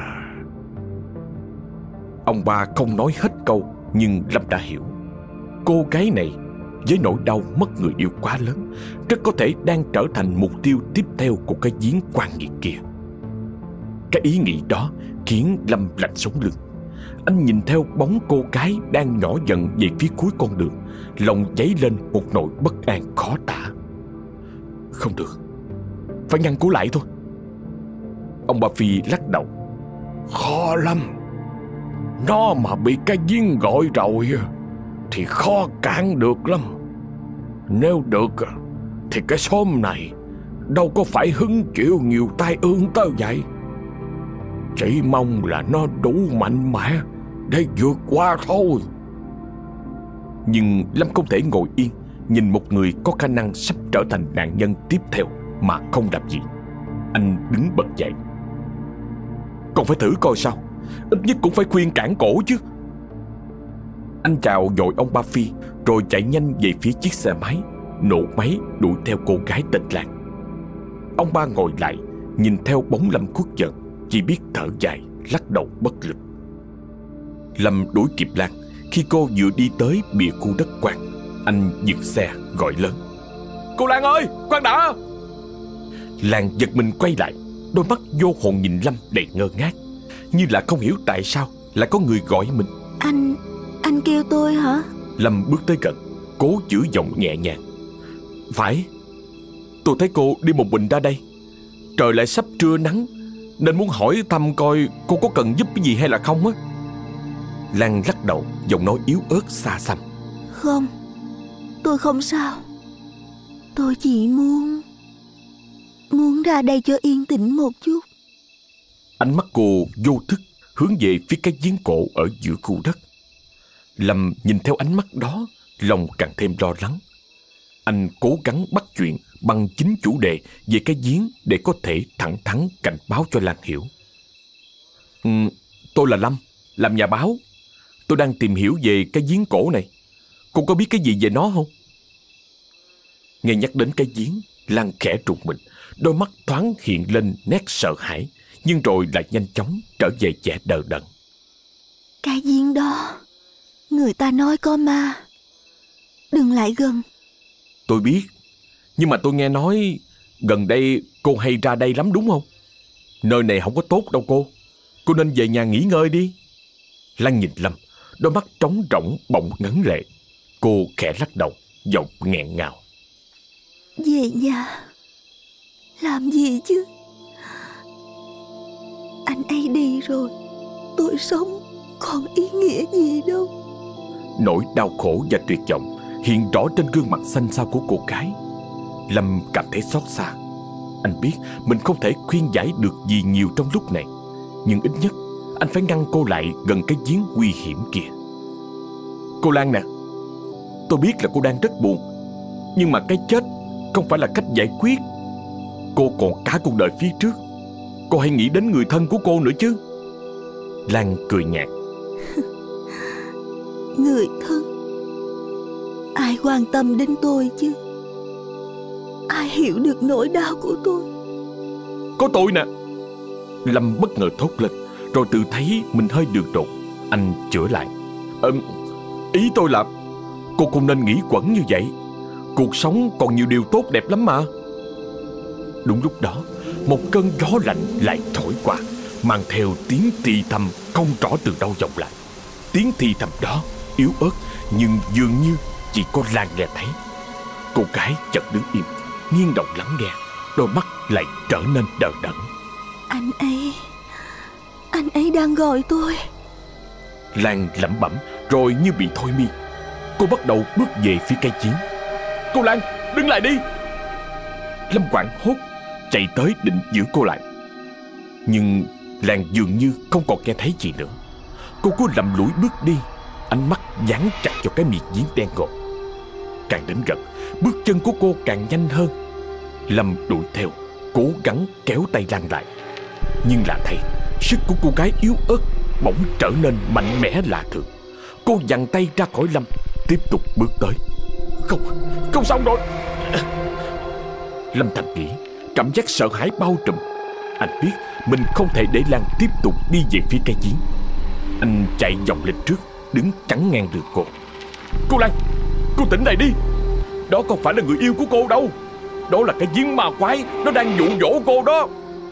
Ông Ba không nói hết câu, nhưng Lâm đã hiểu. Cô gái này với nỗi đau mất người yêu quá lớn, rất có thể đang trở thành mục tiêu tiếp theo của cái giếng quan nghiệt kia. Cái ý nghĩ đó khiến Lâm lạnh sống lưng. Anh nhìn theo bóng cô gái đang nhỏ dần về phía cuối con đường, lòng dấy lên một nỗi bất an khó tả. Không được, phải ngăn cô lại thôi. Ông Ba Phi lắc đầu. Khó lắm. Nó mà bị cái giếng gọi rồi thì khó cản được lắm. Nếu được thì cái xóm này đâu có phải hứng chịu nhiều tai ương tới vậy. Chỉ mong là nó đủ mạnh mẽ để vượt qua thôi. Nhưng Lâm không thể ngồi yên nhìn một người có khả năng sắp trở thành nạn nhân tiếp theo mà không làm gì. Anh đứng bật dậy. Còn phải thử coi sao, ít nhất cũng phải khuyên cản cổ chứ. Anh chào vội ông Ba Phi rồi chạy nhanh về phía chiếc xe máy, nổ máy đuổi theo cô gái tên Lan. Ông Ba ngồi lại nhìn theo bóng Lâm khuất dần, chỉ biết thở dài lắc đầu bất lực. Lâm đuổi kịp Lan khi cô vừa đi tới bìa khu đất quang. Anh dừng xe gọi lớn. Cô Lan ơi, khoan đã! Lan giật mình quay lại, đôi mắt vô hồn nhìn Lâm đầy ngơ ngác, như là không hiểu tại sao lại có người gọi mình. Anh, anh kêu tôi hả? Lâm bước tới gần, cố giữ giọng nhẹ nhàng. Phải, tôi thấy cô đi một mình ra đây. Trời lại sắp trưa nắng, nên muốn hỏi thăm coi cô có cần giúp cái gì hay là không á. Lan lắc đầu, giọng nói yếu ớt xa xăm. Không, tôi không sao. Tôi chỉ muốn Muốn ra đây cho yên tĩnh một chút. Ánh mắt cô vô thức hướng về phía cái giếng cổ ở giữa khu đất. Lâm nhìn theo ánh mắt đó, lòng càng thêm lo lắng. Anh cố gắng bắt chuyện bằng chính chủ đề về cái giếng để có thể thẳng thắn cảnh báo cho Lan hiểu. Ừ, tôi là Lâm, làm nhà báo. Tôi đang tìm hiểu về cái giếng cổ này. Cô có biết cái gì về nó không? Nghe nhắc đến cái giếng, Lan khẽ trùng mình, đôi mắt thoáng hiện lên nét sợ hãi, nhưng rồi lại nhanh chóng trở về vẻ đờ đẫn. Cái giếng đó, người ta nói có ma. Đừng lại gần. Tôi biết, nhưng mà tôi nghe nói gần đây cô hay ra đây lắm đúng không? Nơi này không có tốt đâu cô. Cô nên về nhà nghỉ ngơi đi. Lan nhìn Lâm, đôi mắt trống rỗng bỗng ngấn lệ. Cô khẽ lắc đầu, giọng nghẹn ngào. Về nhà làm gì chứ? Anh ấy đi rồi, tôi sống còn ý nghĩa gì đâu. Nỗi đau khổ và tuyệt vọng hiện rõ trên gương mặt xanh xao của cô gái. Lâm cảm thấy xót xa. Anh biết mình không thể khuyên giải được gì nhiều trong lúc này, nhưng ít nhất anh phải ngăn cô lại gần cái giếng nguy hiểm kia. Cô Lan nè, tôi biết là cô đang rất buồn, nhưng mà cái chết không phải là cách giải quyết. Cô còn cả cuộc đời phía trước. Cô hãy nghĩ đến người thân của cô nữa chứ. Lan cười nhạt. Người thân? Ai quan tâm đến tôi chứ? Ai hiểu được nỗi đau của tôi? Có tôi nè. Lâm bất ngờ thốt lên, rồi tự thấy mình hơi đường đột. Anh chữa lại. Ờ, ý tôi là cô không nên nghĩ quẩn như vậy. Cuộc sống còn nhiều điều tốt đẹp lắm mà. Đúng lúc đó, một cơn gió lạnh lại thổi qua, mang theo tiếng thì thầm không rõ từ đâu vọng lại. Tiếng thì thầm đó yếu ớt, nhưng dường như chỉ có Lan nghe thấy. Cô gái chợt đứng im, nghiêng đầu lắng nghe, đôi mắt lại trở nên đờ đẫn. Anh ấy Anh ấy đang gọi tôi. Lan lẩm bẩm, rồi như bị thôi miên, cô bắt đầu bước về phía cây chiến. Cô Lan, đứng lại đi! Lâm hoảng hốt, chạy tới định giữ cô lại. Nhưng Lan dường như không còn nghe thấy gì nữa. Cô cứ lầm lũi bước đi, ánh mắt dán chặt vào cái miệng giếng đen ngòm. Càng đến gần, bước chân của cô càng nhanh hơn. Lâm đuổi theo, cố gắng kéo tay Lan lại. Nhưng lạ thay, sức của cô gái yếu ớt bỗng trở nên mạnh mẽ lạ thường. Cô giằng tay ra khỏi Lâm, tiếp tục bước tới. Không, không xong rồi. Lâm thầm nghĩ, cảm giác sợ hãi bao trùm. Anh biết mình không thể để Lan tiếp tục đi về phía cây giếng. Anh chạy vòng lên trước, đứng chắn ngang đường cô. Cô Lan, cô tỉnh lại đi. Đó không phải là người yêu của cô đâu. Đó là cái giếng ma quái, nó đang dụ dỗ cô đó.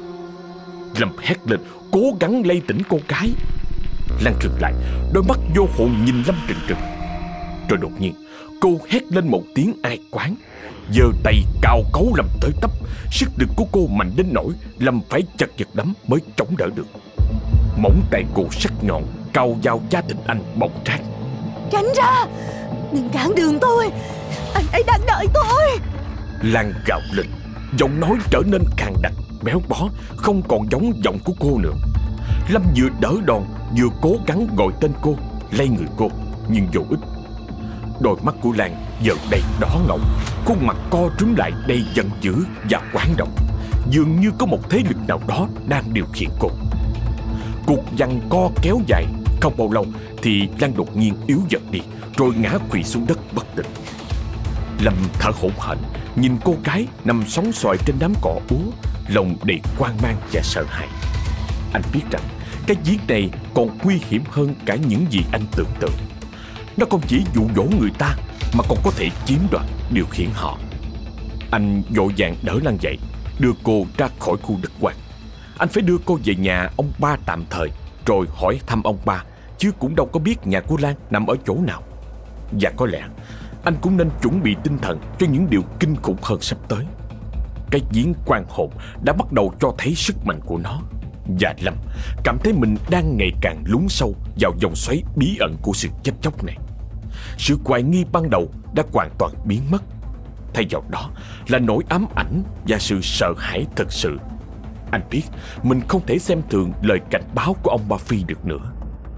Lâm hét lên, cố gắng lay tỉnh cô gái. Lan trừng lại, đôi mắt vô hồn nhìn Lâm trừng trừng. Rồi đột nhiên cô hét lên một tiếng ai quán, giơ tay cào cấu Lâm tới tấp. Sức lực của cô mạnh đến nỗi Lâm phải chật vật đấm mới chống đỡ được. Móng tay cô sắc nhọn cào vào da thịt anh bỏng rát. Tránh ra, đừng cản đường tôi, anh ấy đang đợi tôi. Lan gào lên, giọng nói trở nên khàn đặc, béo bó, không còn giống giọng của cô nữa. Lâm vừa đỡ đòn vừa cố gắng gọi tên cô, lay người cô, nhưng vô ích. Đôi mắt của Lan giờ đầy đỏ ngầu, khuôn mặt co rúm lại đầy giận dữ và quán động. Dường như có một thế lực nào đó đang điều khiển cô. Cuộc giằng co kéo dài, không bao lâu thì Lan đột nhiên yếu dần đi, rồi ngã quỵ xuống đất bất tỉnh. Lâm thở hổn hển nhìn cô gái nằm sóng xoài trên đám cỏ úa, lòng đầy hoang mang và sợ hãi. Anh biết rằng cái giếng này còn nguy hiểm hơn cả những gì anh tưởng tượng. Nó không chỉ dụ dỗ người ta mà còn có thể chiếm đoạt, điều khiển họ. Anh vội vàng đỡ Lan dậy, đưa cô ra khỏi khu đất hoang. Anh phải đưa cô về nhà ông ba tạm thời, rồi hỏi thăm ông ba, chứ cũng đâu có biết nhà của Lan nằm ở chỗ nào. Và có lẽ anh cũng nên chuẩn bị tinh thần cho những điều kinh khủng hơn sắp tới. Cái giếng quan hồn đã bắt đầu cho thấy sức mạnh của nó. Và Lâm cảm thấy mình đang ngày càng lún sâu vào vòng xoáy bí ẩn của sự chết chóc này. Sự hoài nghi ban đầu đã hoàn toàn biến mất. Thay vào đó là nỗi ám ảnh và sự sợ hãi thực sự. Anh biết mình không thể xem thường lời cảnh báo của ông Ba Phi được nữa.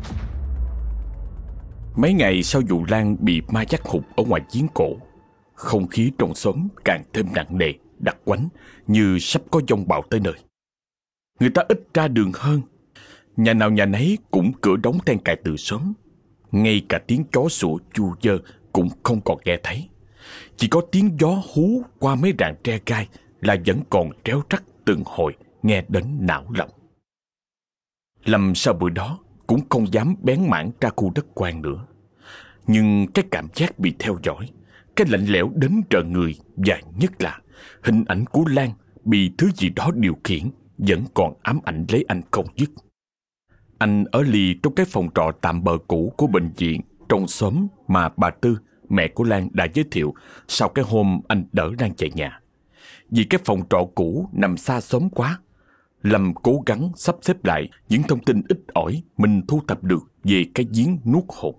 Mấy ngày sau vụ Lan bị ma dắt hụt ở ngoài giếng cổ, không khí trong xóm càng thêm nặng nề, đặc quánh như sắp có dông bão tới nơi. Người ta ít ra đường hơn, nhà nào nhà nấy cũng cửa đóng then cài từ sớm. Ngay cả tiếng chó sủa chu dơ cũng không còn nghe thấy. Chỉ có tiếng gió hú qua mấy rạn tre gai là vẫn còn tréo trắc từng hồi, nghe đến não lòng. Lâm sau bữa đó cũng không dám bén mảng ra khu đất hoang nữa. Nhưng cái cảm giác bị theo dõi, cái lạnh lẽo đến trợn người, và nhất là hình ảnh của Lan bị thứ gì đó điều khiển vẫn còn ám ảnh lấy anh không dứt. Anh ở lì trong cái phòng trọ tạm bợ cũ của bệnh viện trong xóm mà bà Tư, mẹ của Lan, đã giới thiệu sau cái hôm anh đỡ Lan về nhà. Vì cái phòng trọ cũ nằm xa xóm quá, Lâm cố gắng sắp xếp lại những thông tin ít ỏi mình thu thập được về cái giếng nuốt hồn.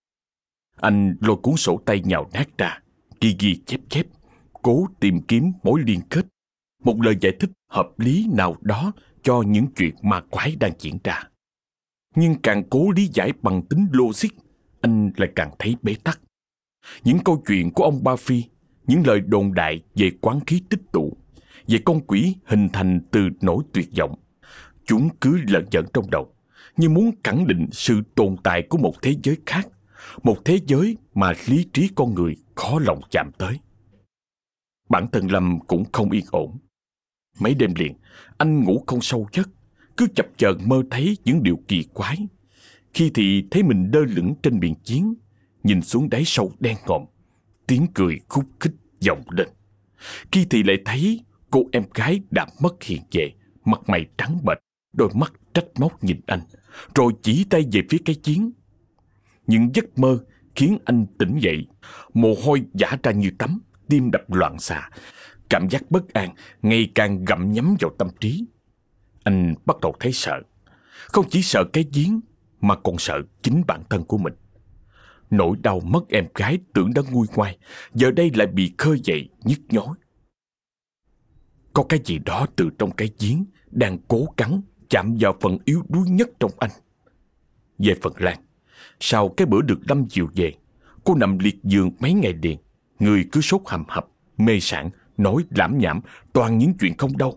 Anh lôi cuốn sổ tay nhào nát ra, ghi ghi chép chép, cố tìm kiếm mối liên kết, một lời giải thích hợp lý nào đó cho những chuyện ma quái đang diễn ra. Nhưng càng cố lý giải bằng tính logic, anh lại càng thấy bế tắc. Những câu chuyện của ông Ba Phi, những lời đồn đại về quán khí tích tụ, về con quỷ hình thành từ nỗi tuyệt vọng, chúng cứ lợn giận trong đầu, như muốn khẳng định sự tồn tại của một thế giới khác, một thế giới mà lý trí con người khó lòng chạm tới. Bản thân Lâm cũng không yên ổn. Mấy đêm liền, anh ngủ không sâu giấc, cứ chập chờn mơ thấy những điều kỳ quái. Khi thì thấy mình lơ lửng trên miệng giếng, nhìn xuống đáy sâu đen ngòm, tiếng cười khúc khích vọng lên. Khi thì lại thấy cô em gái đã mất hiện về, mặt mày trắng bệch, đôi mắt trách móc nhìn anh, rồi chỉ tay về phía cái giếng. Những giấc mơ khiến anh tỉnh dậy, mồ hôi vã ra như tắm, tim đập loạn xạ, cảm giác bất an ngày càng gặm nhấm vào tâm trí. Anh bắt đầu thấy sợ, không chỉ sợ cái giếng mà còn sợ chính bản thân của mình. Nỗi đau mất em gái tưởng đã nguôi ngoai, giờ đây lại bị khơi dậy nhức nhối. có cái gì đó từ trong cái giếng đang cố gắng chạm vào phần yếu đuối nhất trong anh. Về phần Lan, sau cái bữa được Lâm dìu về, cô nằm liệt giường mấy ngày liền, người cứ sốt hầm hập, mê sảng, nói lảm nhảm toàn những chuyện không đâu.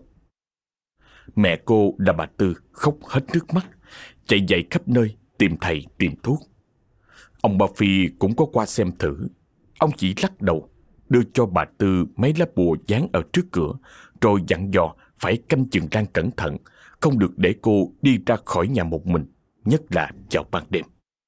Mẹ cô là bà Tư khóc hết nước mắt, chạy dậy khắp nơi tìm thầy tìm thuốc. Ông Ba Phi cũng có qua xem thử. Ông chỉ lắc đầu, đưa cho bà Tư mấy lá bùa dán ở trước cửa, rồi dặn dò phải canh chừng Lan cẩn thận, không được để cô đi ra khỏi nhà một mình, nhất là vào ban đêm.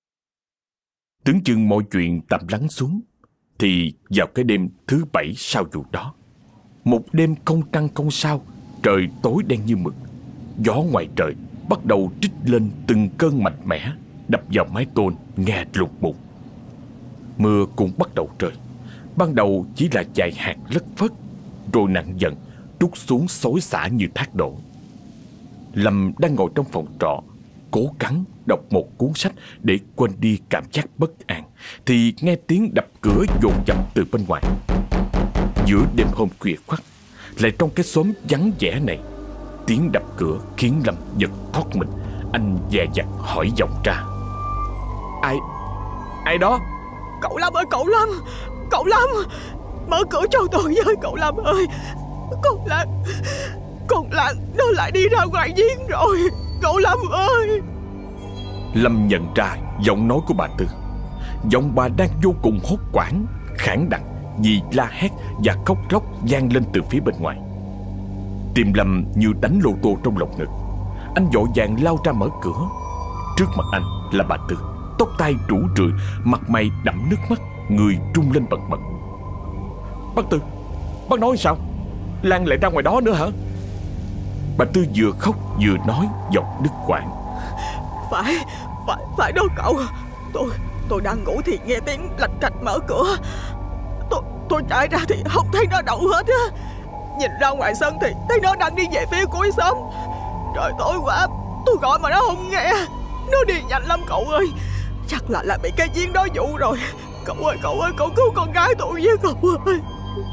Tưởng chừng mọi chuyện tạm lắng xuống, thì vào cái đêm thứ bảy sau vụ đó, một đêm không trăng không sao, trời tối đen như mực, gió ngoài trời bắt đầu trích lên từng cơn mạnh mẽ, đập vào mái tôn nghe lục bục. Mưa cũng bắt đầu rơi. Ban đầu chỉ là vài hạt lất phất, rồi nặng dần trút xuống xối xả như thác đổ. Lâm đang ngồi trong phòng trọ, cố gắng đọc một cuốn sách để quên đi cảm giác bất an, thì nghe tiếng đập cửa dồn dập từ bên ngoài. Giữa đêm hôm khuya khoắt, lại trong cái xóm vắng vẻ này, tiếng đập cửa khiến Lâm giật thoát mình. Anh dè dặt hỏi vọng ra: Ai? Ai đó? Cậu Lâm ơi, cậu Lâm! Cậu Lâm! Mở cửa cho tôi với cậu Lâm ơi! Con Lan... Con Lan nó lại đi ra ngoài giếng rồi! Cậu Lâm ơi! Lâm nhận ra giọng nói của bà Tư. Giọng bà đang vô cùng hốt hoảng, khản đặc vì la hét và khóc lóc vang lên từ phía bên ngoài. Tim Lâm như đánh lô tô trong lồng ngực. Anh vội vàng lao ra mở cửa. Trước mặt anh là bà Tư, tóc tai rủ rượi, mặt mày đẫm nước mắt, người trung lên bần bật. Bác Tư, bác nói sao? Lan lại ra ngoài đó nữa hả? Bà Tư vừa khóc vừa nói giọng đứt quãng. Phải, phải, phải đó cậu. Tôi, tôi đang ngủ thì nghe tiếng lạch cạch mở cửa. Tôi, tôi chạy ra thì không thấy nó đâu hết á. Nhìn ra ngoài sân thì thấy nó đang đi về phía cuối xóm. Trời tối quá, tôi gọi mà nó không nghe. Nó đi nhanh lắm cậu ơi. Chắc là là bị cái giếng đó dụ rồi. Cậu ơi, cậu ơi, cậu cứu con gái tôi với cậu ơi.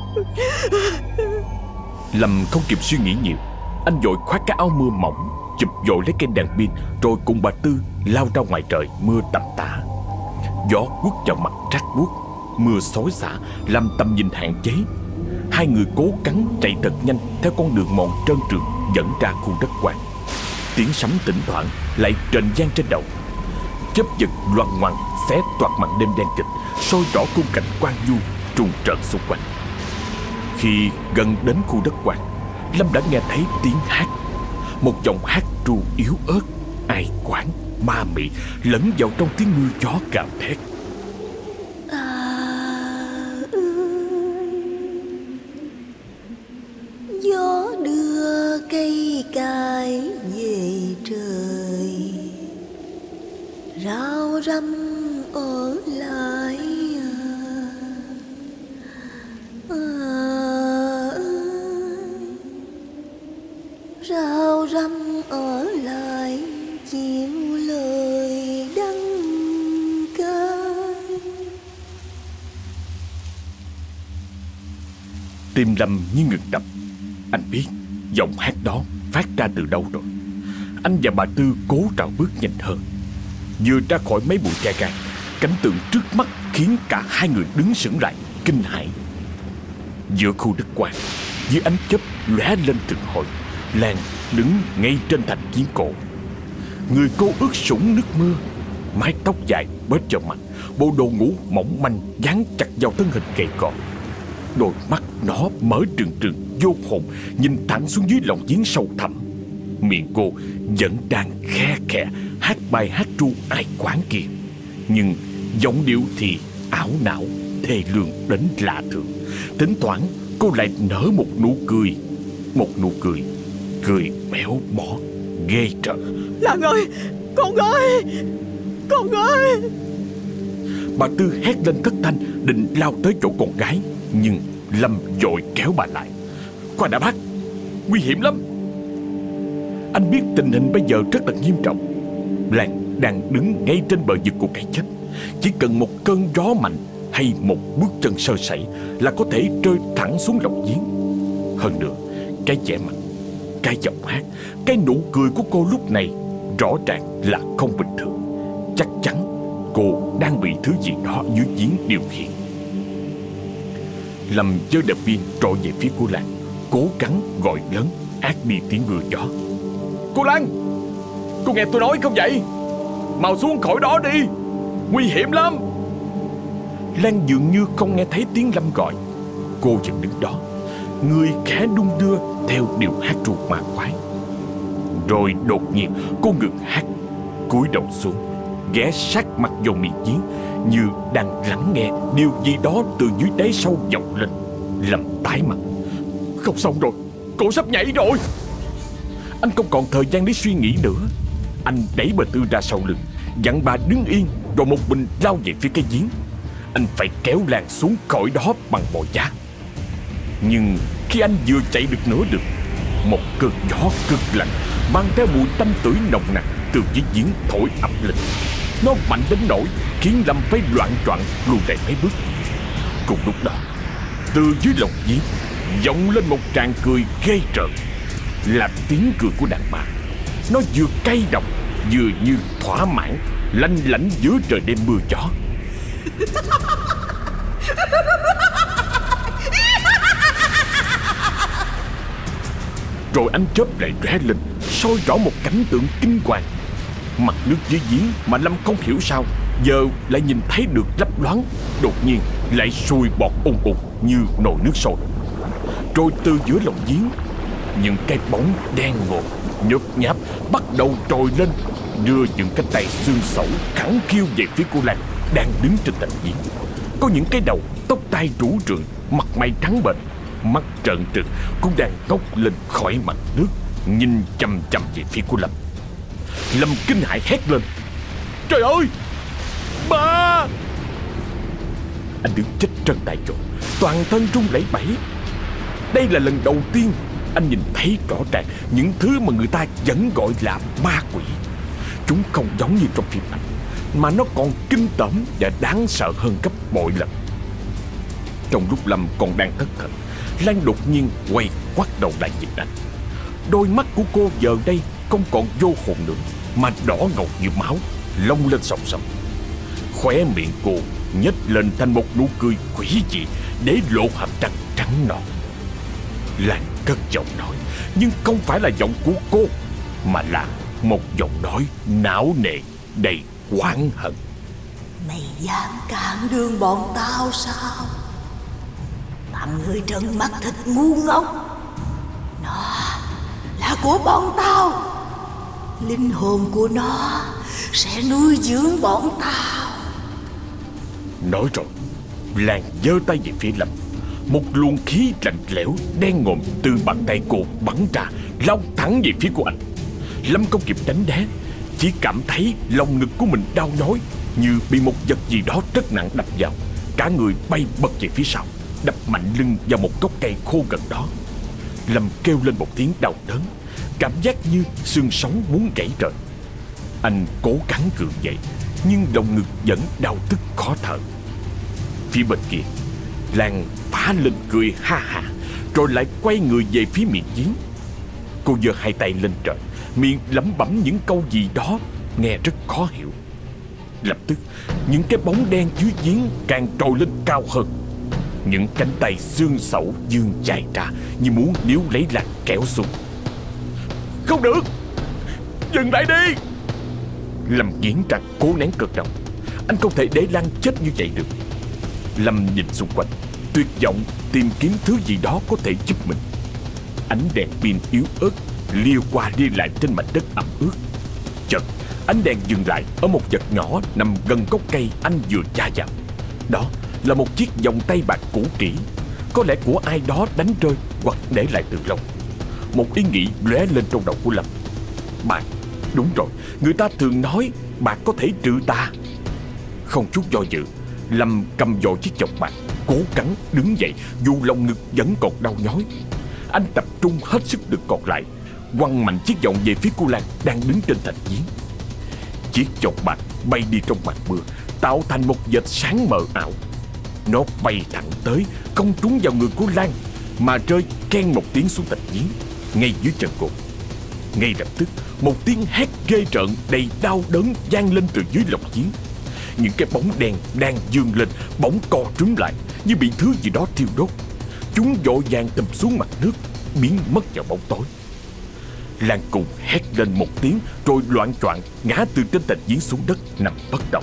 Lâm không kịp suy nghĩ nhiều. Anh vội khoác cái áo mưa mỏng, chụp vội lấy cây đèn pin, rồi cùng bà Tư lao ra ngoài trời mưa tầm tã. Gió quất vào mặt rát buốt, mưa xối xả làm tầm nhìn hạn chế. Hai người cố gắng chạy thật nhanh theo con đường mòn trơn trượt dẫn ra khu đất hoang. Tiếng sấm thỉnh thoảng lại rền vang trên đầu. Chớp giật loằng ngoằng xé toạc màn đêm đen kịch, soi rõ khung cảnh quang vu trùng trợn xung quanh. Khi gần đến khu đất hoang, Lâm đã nghe thấy tiếng hát. Một giọng hát ru yếu ớt, ai quán, ma mị lẫn vào trong tiếng mưa gió gào thét. À ơi, gió đưa cây cài về trời, rao răm ở lại. Rao răm ở lại chịu lời đắng cay. Tim Lâm như ngừng đập. Anh biết giọng hát đó phát ra từ đâu rồi. Anh và bà Tư cố trào bước nhanh hơn. Vừa ra khỏi mấy bụi tre gai, cảnh tượng trước mắt khiến cả hai người đứng sững lại, kinh hãi. Giữa khu đất hoang, dưới ánh chớp lóe lên từng hồi, Lan đứng ngay trên thành giếng cổ. Người cô ướt sũng nước mưa, mái tóc dài bết vào mặt, bộ đồ ngủ mỏng manh dán chặt vào thân hình gầy còm. Đôi mắt nó mở trừng trừng vô hồn, nhìn thẳng xuống dưới lòng giếng sâu thẳm. Miệng cô vẫn đang khe khẽ hát bài hát ru ai quán kia, nhưng giọng điệu thì ảo não, thê lương đến lạ thường. Thỉnh thoảng cô lại nở một nụ cười, một nụ cười cười méo mó ghê rợn. Lan ơi, con ơi, con ơi. Bà Tư hét lên thất thanh, định lao tới chỗ con gái, nhưng Lâm vội kéo bà lại. Khoan đã bác, nguy hiểm lắm. Anh biết tình hình bây giờ rất là nghiêm trọng. Lan đang đứng ngay trên bờ vực của cái chết. Chỉ cần một cơn gió mạnh hay một bước chân sơ sẩy là có thể rơi thẳng xuống lòng giếng. Hơn nữa, cái vẻ mặt, cái giọng hát, cái nụ cười của cô lúc này rõ ràng là không bình thường. Chắc chắn cô đang bị thứ gì đó dưới giếng điều khiển. Lâm giơ đèn pin trội về phía cô Lan, cố gắng gọi lớn át đi tiếng mưa gió. Cô Lan, cô nghe tôi nói không vậy? Mau xuống khỏi đó đi, nguy hiểm lắm. Lan dường như không nghe thấy tiếng Lâm gọi. Cô vẫn đứng đó, người khẽ đung đưa theo điệu hát ru ma quái. Rồi đột nhiên cô ngừng hát, cúi đầu xuống, ghé sát mặt vào miệng giếng, như đang lắng nghe điều gì đó từ dưới đáy sâu vọng lên. Lâm tái mặt. Không xong rồi, cô sắp nhảy rồi. Anh không còn thời gian để suy nghĩ nữa. Anh đẩy bà Tư ra sau lưng, dặn bà đứng yên, rồi một mình lao về phía cái giếng. Anh phải kéo Lan xuống khỏi đó bằng mọi giá. Nhưng khi anh vừa chạy được nửa đường, một cơn gió cực lạnh mang theo mùi tanh tưởi nồng nặc từ dưới giếng thổi ập lên. Nó mạnh đến nỗi khiến Lâm phải loạng choạng lùi lại mấy bước. Cùng lúc đó, từ dưới lòng giếng vọng lên một tràng cười ghê rợn, là tiếng cười của đàn bà. Nó vừa cay độc, vừa như thỏa mãn, lanh lảnh giữa trời đêm mưa gió. Rồi ánh chớp lại lóe lên, soi rõ một cảnh tượng kinh hoàng. Mặt nước dưới giếng mà Lâm không hiểu sao giờ lại nhìn thấy được lấp loáng, đột nhiên lại sùi bọt ùn ùn như nồi nước sôi. Rồi từ giữa lòng giếng, những cái bóng đen ngòm nhớp nháp bắt đầu trồi lên, đưa những cánh tay xương sẩu khẳng khiu về phía cô Lan đang đứng trên thành giếng. Có những cái đầu tóc tai rũ rượi, mặt mày trắng bệch, mắt trợn trừng, cũng đang ngóc lên khỏi mặt nước, nhìn chằm chằm về phía của Lâm. Lâm kinh hãi hét lên: Trời ơi, ba! Anh đứng chết trân tại chỗ, toàn thân run lẩy bẩy. Đây là lần đầu tiên anh nhìn thấy rõ ràng những thứ mà người ta vẫn gọi là ma quỷ. Chúng không giống như trong phim ảnh, mà nó còn kinh tởm và đáng sợ hơn gấp bội lần. Trong lúc Lâm còn đang thất thần, Lan đột nhiên quay quắt đầu lại nhìn anh. Đôi mắt của cô giờ đây không còn vô hồn nữa, mà đỏ ngầu như máu, lông lên sòng sòng. Khóe miệng cô nhếch lên thành một nụ cười quỷ dị để lộ hàm răng trắng nõn. Lan cất giọng nói, nhưng không phải là giọng của cô, mà là một giọng nói não nề đầy oán hận. Mày dám cản đường bọn tao sao? Tạm người trợn mắt thịt ngu ngốc. Nó là của bọn tao. Linh hồn của nó sẽ nuôi dưỡng bọn tao. Nói rồi, Lan giơ tay về phía Lâm. Một luồng khí lạnh lẽo đen ngòm từ bàn tay cô bắn ra, lao thẳng về phía của anh. Lâm không kịp tránh né, chỉ cảm thấy lòng ngực của mình đau nhói, như bị một vật gì đó rất nặng đập vào. Cả người bay bật về phía sau, đập mạnh lưng vào một gốc cây khô gần đó. Lâm kêu lên một tiếng đau đớn, cảm giác như xương sống muốn gãy rời. Anh cố gắng gượng dậy, nhưng lòng ngực vẫn đau tức khó thở. Phía bên kia, Lan phá lên cười ha ha, rồi lại quay người về phía miệng giếng. Cô giơ hai tay lên trời, miệng lẩm bẩm những câu gì đó nghe rất khó hiểu. Lập tức, những cái bóng đen dưới giếng càng trồi lên cao hơn. Những cánh tay xương sẩu vươn dài ra như muốn níu lấy Lan kéo xuống. Không được, dừng lại đi! Lâm nghiến răng cố nén cơn đau. Anh không thể để Lan chết như vậy được. Lâm nhìn xung quanh, tuyệt vọng tìm kiếm thứ gì đó có thể giúp mình. Ánh đèn pin yếu ớt liêu qua đi lại trên mảnh đất ẩm ướt. Chợt, ánh đèn dừng lại ở một vật nhỏ nằm gần gốc cây anh vừa chà vào. Đó là một chiếc vòng tay bạc cũ kỹ, có lẽ của ai đó đánh rơi hoặc để lại từ lâu. Một ý nghĩ lóe lên trong đầu của Lâm. Bạc, đúng rồi, người ta thường nói bạc có thể trừ tà. Không chút do dự, Lâm cầm vội chiếc vòng bạc, cố gắng đứng dậy dù lòng ngực vẫn còn đau nhói. Anh tập trung hết sức lực còn lại, quăng mạnh chiếc vòng về phía cô Lan đang đứng trên thành giếng. Chiếc vòng bạc bay đi trong màn mưa, tạo thành một vệt sáng mờ ảo. Nó bay thẳng tới, không trúng vào người của Lan, mà rơi keng một tiếng xuống tạch giếng ngay dưới chân cô. Ngay lập tức, một tiếng hét ghê rợn đầy đau đớn vang lên từ dưới lòng giếng. Những cái bóng đen đang dương lên bỗng co trúm lại như bị thứ gì đó thiêu đốt. Chúng vội vàng tụm xuống mặt nước, biến mất vào bóng tối. Lan cùng hét lên một tiếng rồi loạng choạng ngã từ trên tạch giếng xuống đất nằm bất động.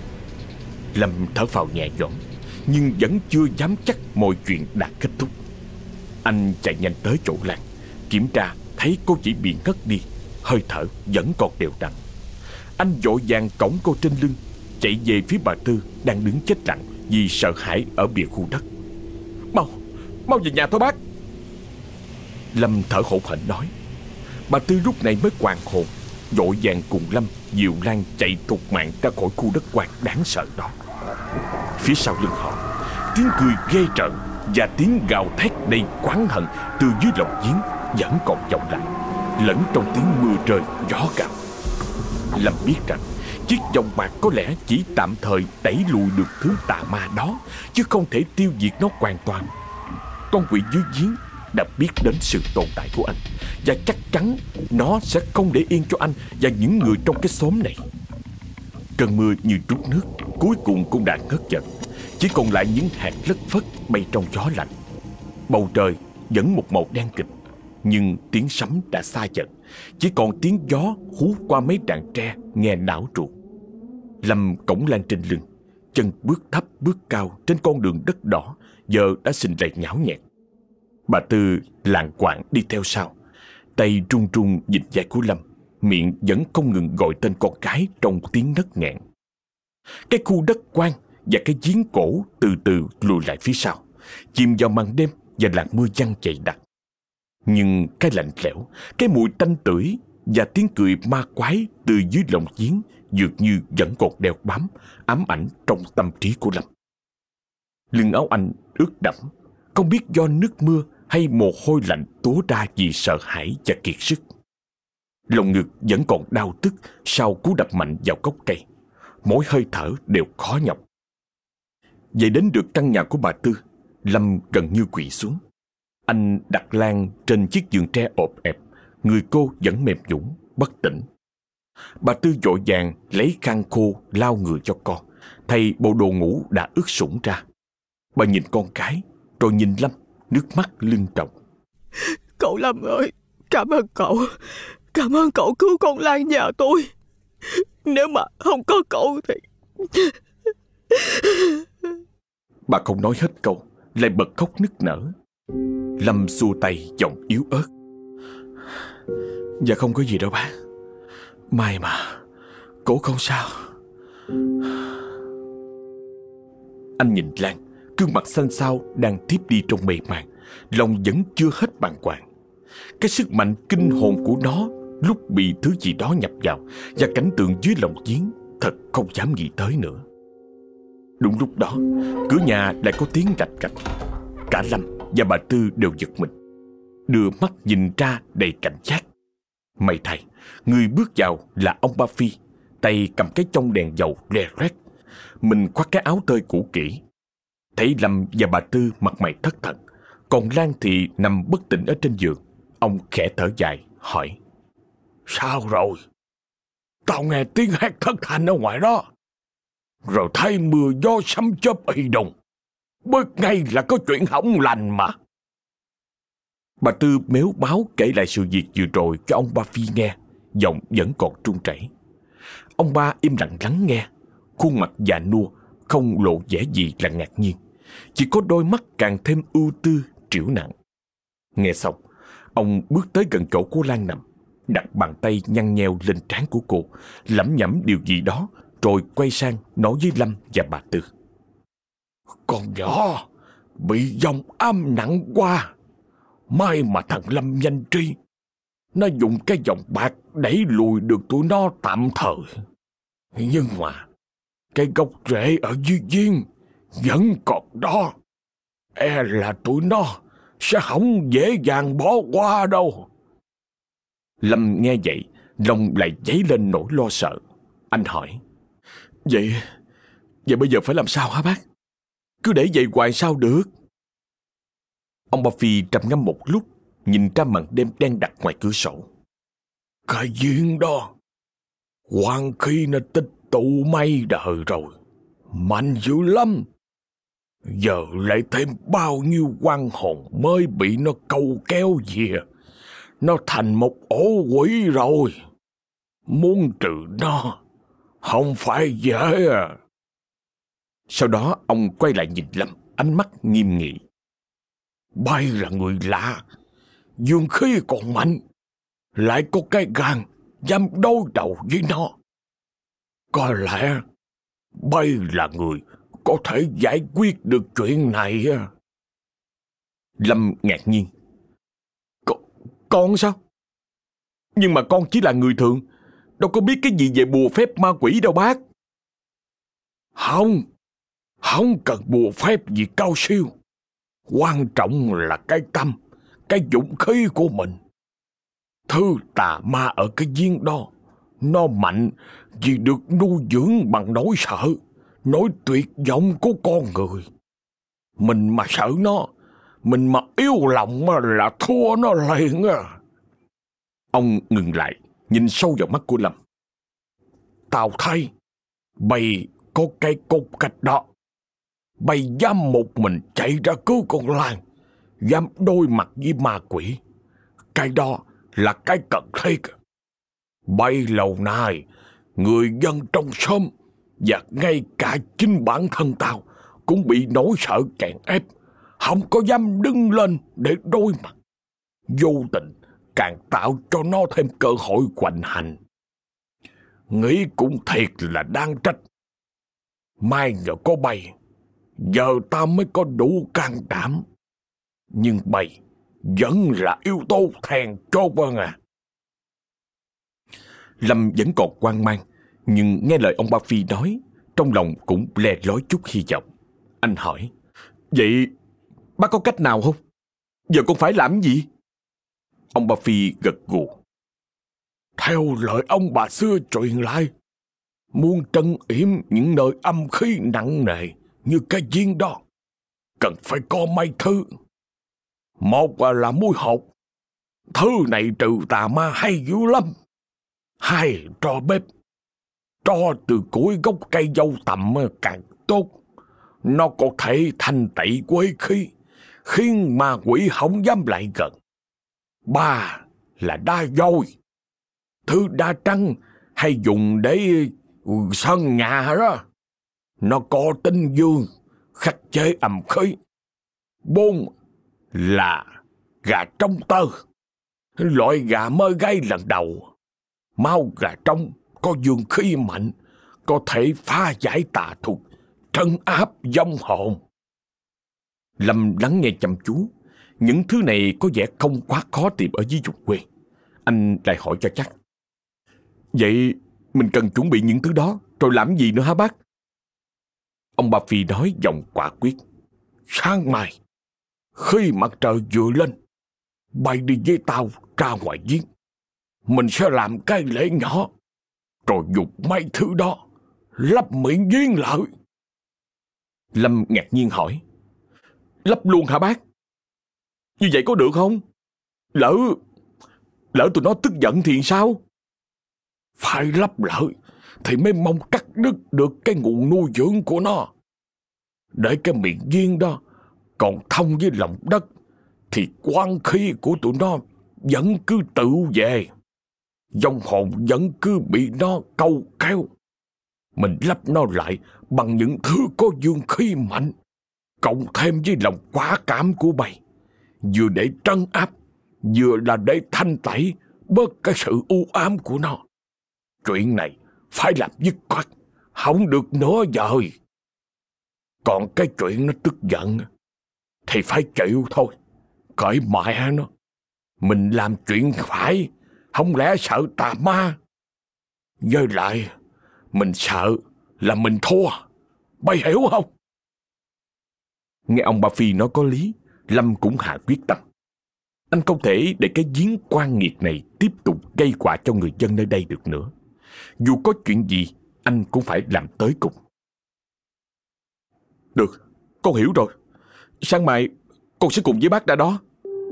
Lâm thở phào nhẹ nhõm, nhưng vẫn chưa dám chắc mọi chuyện đã kết thúc. Anh chạy nhanh tới chỗ Lan, kiểm tra thấy cô chỉ bị ngất đi, hơi thở vẫn còn đều đặn. Anh vội vàng cõng cô trên lưng, chạy về phía bà Tư đang đứng chết lặng vì sợ hãi ở bìa khu đất. Mau, mau về nhà thôi bác. Lâm thở hổn hển nói. Bà Tư lúc này mới hoàn hồn, vội vàng cùng Lâm dìu Lan chạy thục mạng ra khỏi khu đất quang đáng sợ đó. Phía sau lưng họ, tiếng cười ghê rợn và tiếng gào thét đầy oán hận từ dưới lòng giếng vẫn còn vọng lại, lẫn trong tiếng mưa rơi gió gào. Lâm biết rằng chiếc vòng bạc có lẽ chỉ tạm thời đẩy lùi được thứ tà ma đó, chứ không thể tiêu diệt nó hoàn toàn. Con quỷ dưới giếng đã biết đến sự tồn tại của anh, và chắc chắn nó sẽ không để yên cho anh và những người trong cái xóm này. Cơn mưa như trút nước cuối cùng cũng đã ngớt dần, chỉ còn lại những hạt lất phất bay trong gió lạnh. Bầu trời vẫn một màu đen kịt, nhưng tiếng sấm đã xa dần, chỉ còn tiếng gió hú qua mấy rạn tre nghe não ruột. Lâm cõng Lan trên lưng, chân bước thấp bước cao trên con đường đất đỏ giờ đã xình lầy nhão nhẹt. Bà Tư lạng quạng đi theo sau, tay run run vịn vai của Lâm, miệng vẫn không ngừng gọi tên con cái trong tiếng nấc nghẹn. Cái khu đất quang và cái giếng cổ từ từ lùi lại phía sau, chìm vào màn đêm và làn mưa giăng dày đặc. Nhưng cái lạnh lẽo, cái mùi tanh tưởi và tiếng cười ma quái từ dưới lòng giếng dường như vẫn còn đeo bám, ám ảnh trong tâm trí của Lâm. Lưng áo anh ướt đẫm, không biết do nước mưa hay mồ hôi lạnh túa ra vì sợ hãi và kiệt sức. Lòng ngực vẫn còn đau tức sau cú đập mạnh vào gốc cây, mỗi hơi thở đều khó nhọc. Về đến được căn nhà của bà Tư, Lâm gần như quỵ xuống. Anh đặt Lan trên chiếc giường tre ộp ẹp, người cô vẫn mềm nhũn bất tỉnh. Bà Tư vội vàng lấy khăn khô lau người cho con, thay bộ đồ ngủ đã ướt sũng ra. Bà nhìn con cái, rồi nhìn Lâm, nước mắt lưng tròng. Cậu Lâm ơi, cảm ơn cậu. Cảm ơn cậu cứu con Lan nhà tôi. Nếu mà không có cậu thì... Bà không nói hết câu, lại bật khóc nức nở. Lâm xua tay giọng yếu ớt. Dạ không có gì đâu bác. May mà cổ không sao. Anh nhìn Lan, gương mặt xanh xao đang thiếp đi trong mê man, lòng vẫn chưa hết bàng hoàng. Cái sức mạnh kinh hồn của nó lúc bị thứ gì đó nhập vào, và cảnh tượng dưới lòng giếng thật không dám nghĩ tới nữa. Đúng lúc đó, cửa nhà lại có tiếng rạch rạch. Cả Lâm và bà Tư đều giật mình, đưa mắt nhìn ra đầy cảnh giác. May thay, người bước vào là ông Ba Phi, tay cầm cái chông đèn dầu le loét, mình khoác cái áo tơi cũ kỹ. Thấy Lâm và bà Tư mặt mày thất thần, còn Lan thì nằm bất tỉnh ở trên giường. Ông khẽ thở dài hỏi: Sao rồi? Tao nghe tiếng hét thất thanh ở ngoài đó, rồi thấy mưa gió sấm chớp y đùng, biết ngay là có chuyện không lành mà. Bà Tư méo máu kể lại sự việc vừa rồi cho ông Ba Phi nghe, giọng vẫn còn run rẩy. Ông Ba im lặng lắng nghe, khuôn mặt già nua không lộ vẻ gì là ngạc nhiên, chỉ có đôi mắt càng thêm ưu tư trĩu nặng. Nghe xong, ông bước tới gần chỗ cô Lan nằm, đặt bàn tay nhăn nheo lên trán của cô, lẩm nhẩm điều gì đó, rồi quay sang nói với Lâm và bà Tư: Con nhỏ bị dòng ám nặng quá. May mà thằng Lâm nhanh tri, nó dùng cái vòng bạc đẩy lùi được tụi nó tạm thời. Nhưng mà cái gốc rễ ở dưới giếng vẫn còn đó, e là tụi nó sẽ không dễ dàng bỏ qua đâu. Lâm nghe vậy, lòng lại dấy lên nỗi lo sợ. Anh hỏi: Vậy, vậy bây giờ phải làm sao hả bác? Cứ để vậy hoài sao được? Ông Ba Phi trầm ngâm một lúc, nhìn ra màn đêm đen đặc ngoài cửa sổ. Cái giếng đó, hoàng khí nó tích tụ mấy đời rồi, mạnh dữ lắm. Giờ lại thêm bao nhiêu oan hồn mới bị nó câu kéo về. Nó thành một ổ quỷ rồi. Muốn trừ nó không phải dễ à. Sau đó ông quay lại nhìn Lâm, ánh mắt nghiêm nghị. Bay là người lạ, dương khí còn mạnh, lại có cái gan dám đối đầu với nó. Có lẽ Bay là người có thể giải quyết được chuyện này. Lâm ngạc nhiên. Con, con sao? Nhưng mà con chỉ là người thường, đâu có biết cái gì về bùa phép ma quỷ đâu bác. Không, không cần bùa phép gì cao siêu. Quan trọng là cái tâm, cái dũng khí của mình. Thứ tà ma ở cái giếng đó, nó mạnh vì được nuôi dưỡng bằng nỗi sợ, nỗi tuyệt vọng của con người. Mình mà sợ nó, mình mà yếu lòng là thua nó liền à. Ông ngừng lại, nhìn sâu vào mắt của Lâm. Tao thấy Bay có cái cốt cách đó. Bay dám một mình chạy ra cứu con Lan, dám đối mặt với ma quỷ. Cái đó là cái cần thiết. Bay lâu nay, người dân trong xóm và ngay cả chính bản thân tao cũng bị nỗi sợ chèn ép, không có dám đứng lên để đối mặt. Vô tình càng tạo cho nó thêm cơ hội hoành hành. Nghĩ cũng thiệt là đáng trách. Mai nhờ có Bay, giờ tao mới có đủ can đảm. Nhưng Bay vẫn là yếu tố then chốt à. Lâm vẫn còn hoang mang, nhưng nghe lời ông Ba Phi nói, trong lòng cũng le lói chút hy vọng. Anh hỏi, vậy bác có cách nào không? Giờ con phải làm gì? Ông Ba Phi gật gù. Theo lời ông bà xưa truyền lại, muốn trấn yểm những nơi âm khí nặng nề như cái giếng đó, cần phải có mấy thứ. Một là muối hột, thứ này trừ tà ma hay dữ lắm. Hai, tro bếp, tro từ củi gốc cây dâu tằm càng tốt. Nó có thể thanh tẩy quế khí, khiến ma quỷ không dám lại gần. Ba là đá vôi, thứ đá trắng hay dùng để sân nhà đó. Nó có tính dương, khắc chế âm khí. Bốn là gà trống tơ, loại gà mới gáy lần đầu. Máu gà trống có dương khí mạnh, có thể phá giải tà thuật, trấn áp vong hồn. Lâm lắng nghe chăm chú. Những thứ này có vẻ không quá khó tìm ở dưới vùng quê. Anh lại hỏi cho chắc. Vậy mình cần chuẩn bị những thứ đó rồi làm gì nữa hả bác? Ông Ba Phi nói giọng quả quyết. Sáng mai, khi mặt trời vừa lên, Bay đi với tao ra ngoài giếng. Mình sẽ làm cái lễ nhỏ, rồi dùng mấy thứ đó lấp miệng giếng lại. Lâm ngạc nhiên hỏi. Lấp luôn hả bác? Như vậy có được không? Lỡ Lỡ tụi nó tức giận thì sao? Phải lấp lại thì mới mong cắt đứt được cái nguồn nuôi dưỡng của nó. Để cái miệng giếng đó còn thông với lòng đất, thì quang khí của tụi nó vẫn cứ tự về. Vong hồn vẫn cứ bị nó câu kéo. Mình lấp nó lại bằng những thứ có dương khí mạnh, cộng thêm với lòng quả cảm của Bay, vừa để trấn áp, vừa là để thanh tẩy bớt cái sự u ám của nó. Chuyện này phải làm dứt khoát, không được nữa dời. Còn cái chuyện nó tức giận thì phải chịu thôi, cởi mẹ nó. Mình làm chuyện phải, không lẽ sợ tà ma? Với lại, mình sợ là mình thua. Bay hiểu không? Nghe ông Ba Phi nói có lý, Lâm cũng hạ quyết tâm. Anh không thể để cái giếng quan nghiệt này tiếp tục gây họa cho người dân nơi đây được nữa. Dù có chuyện gì, anh cũng phải làm tới cùng. Được, con hiểu rồi. Sáng mai con sẽ cùng với bác ra đó.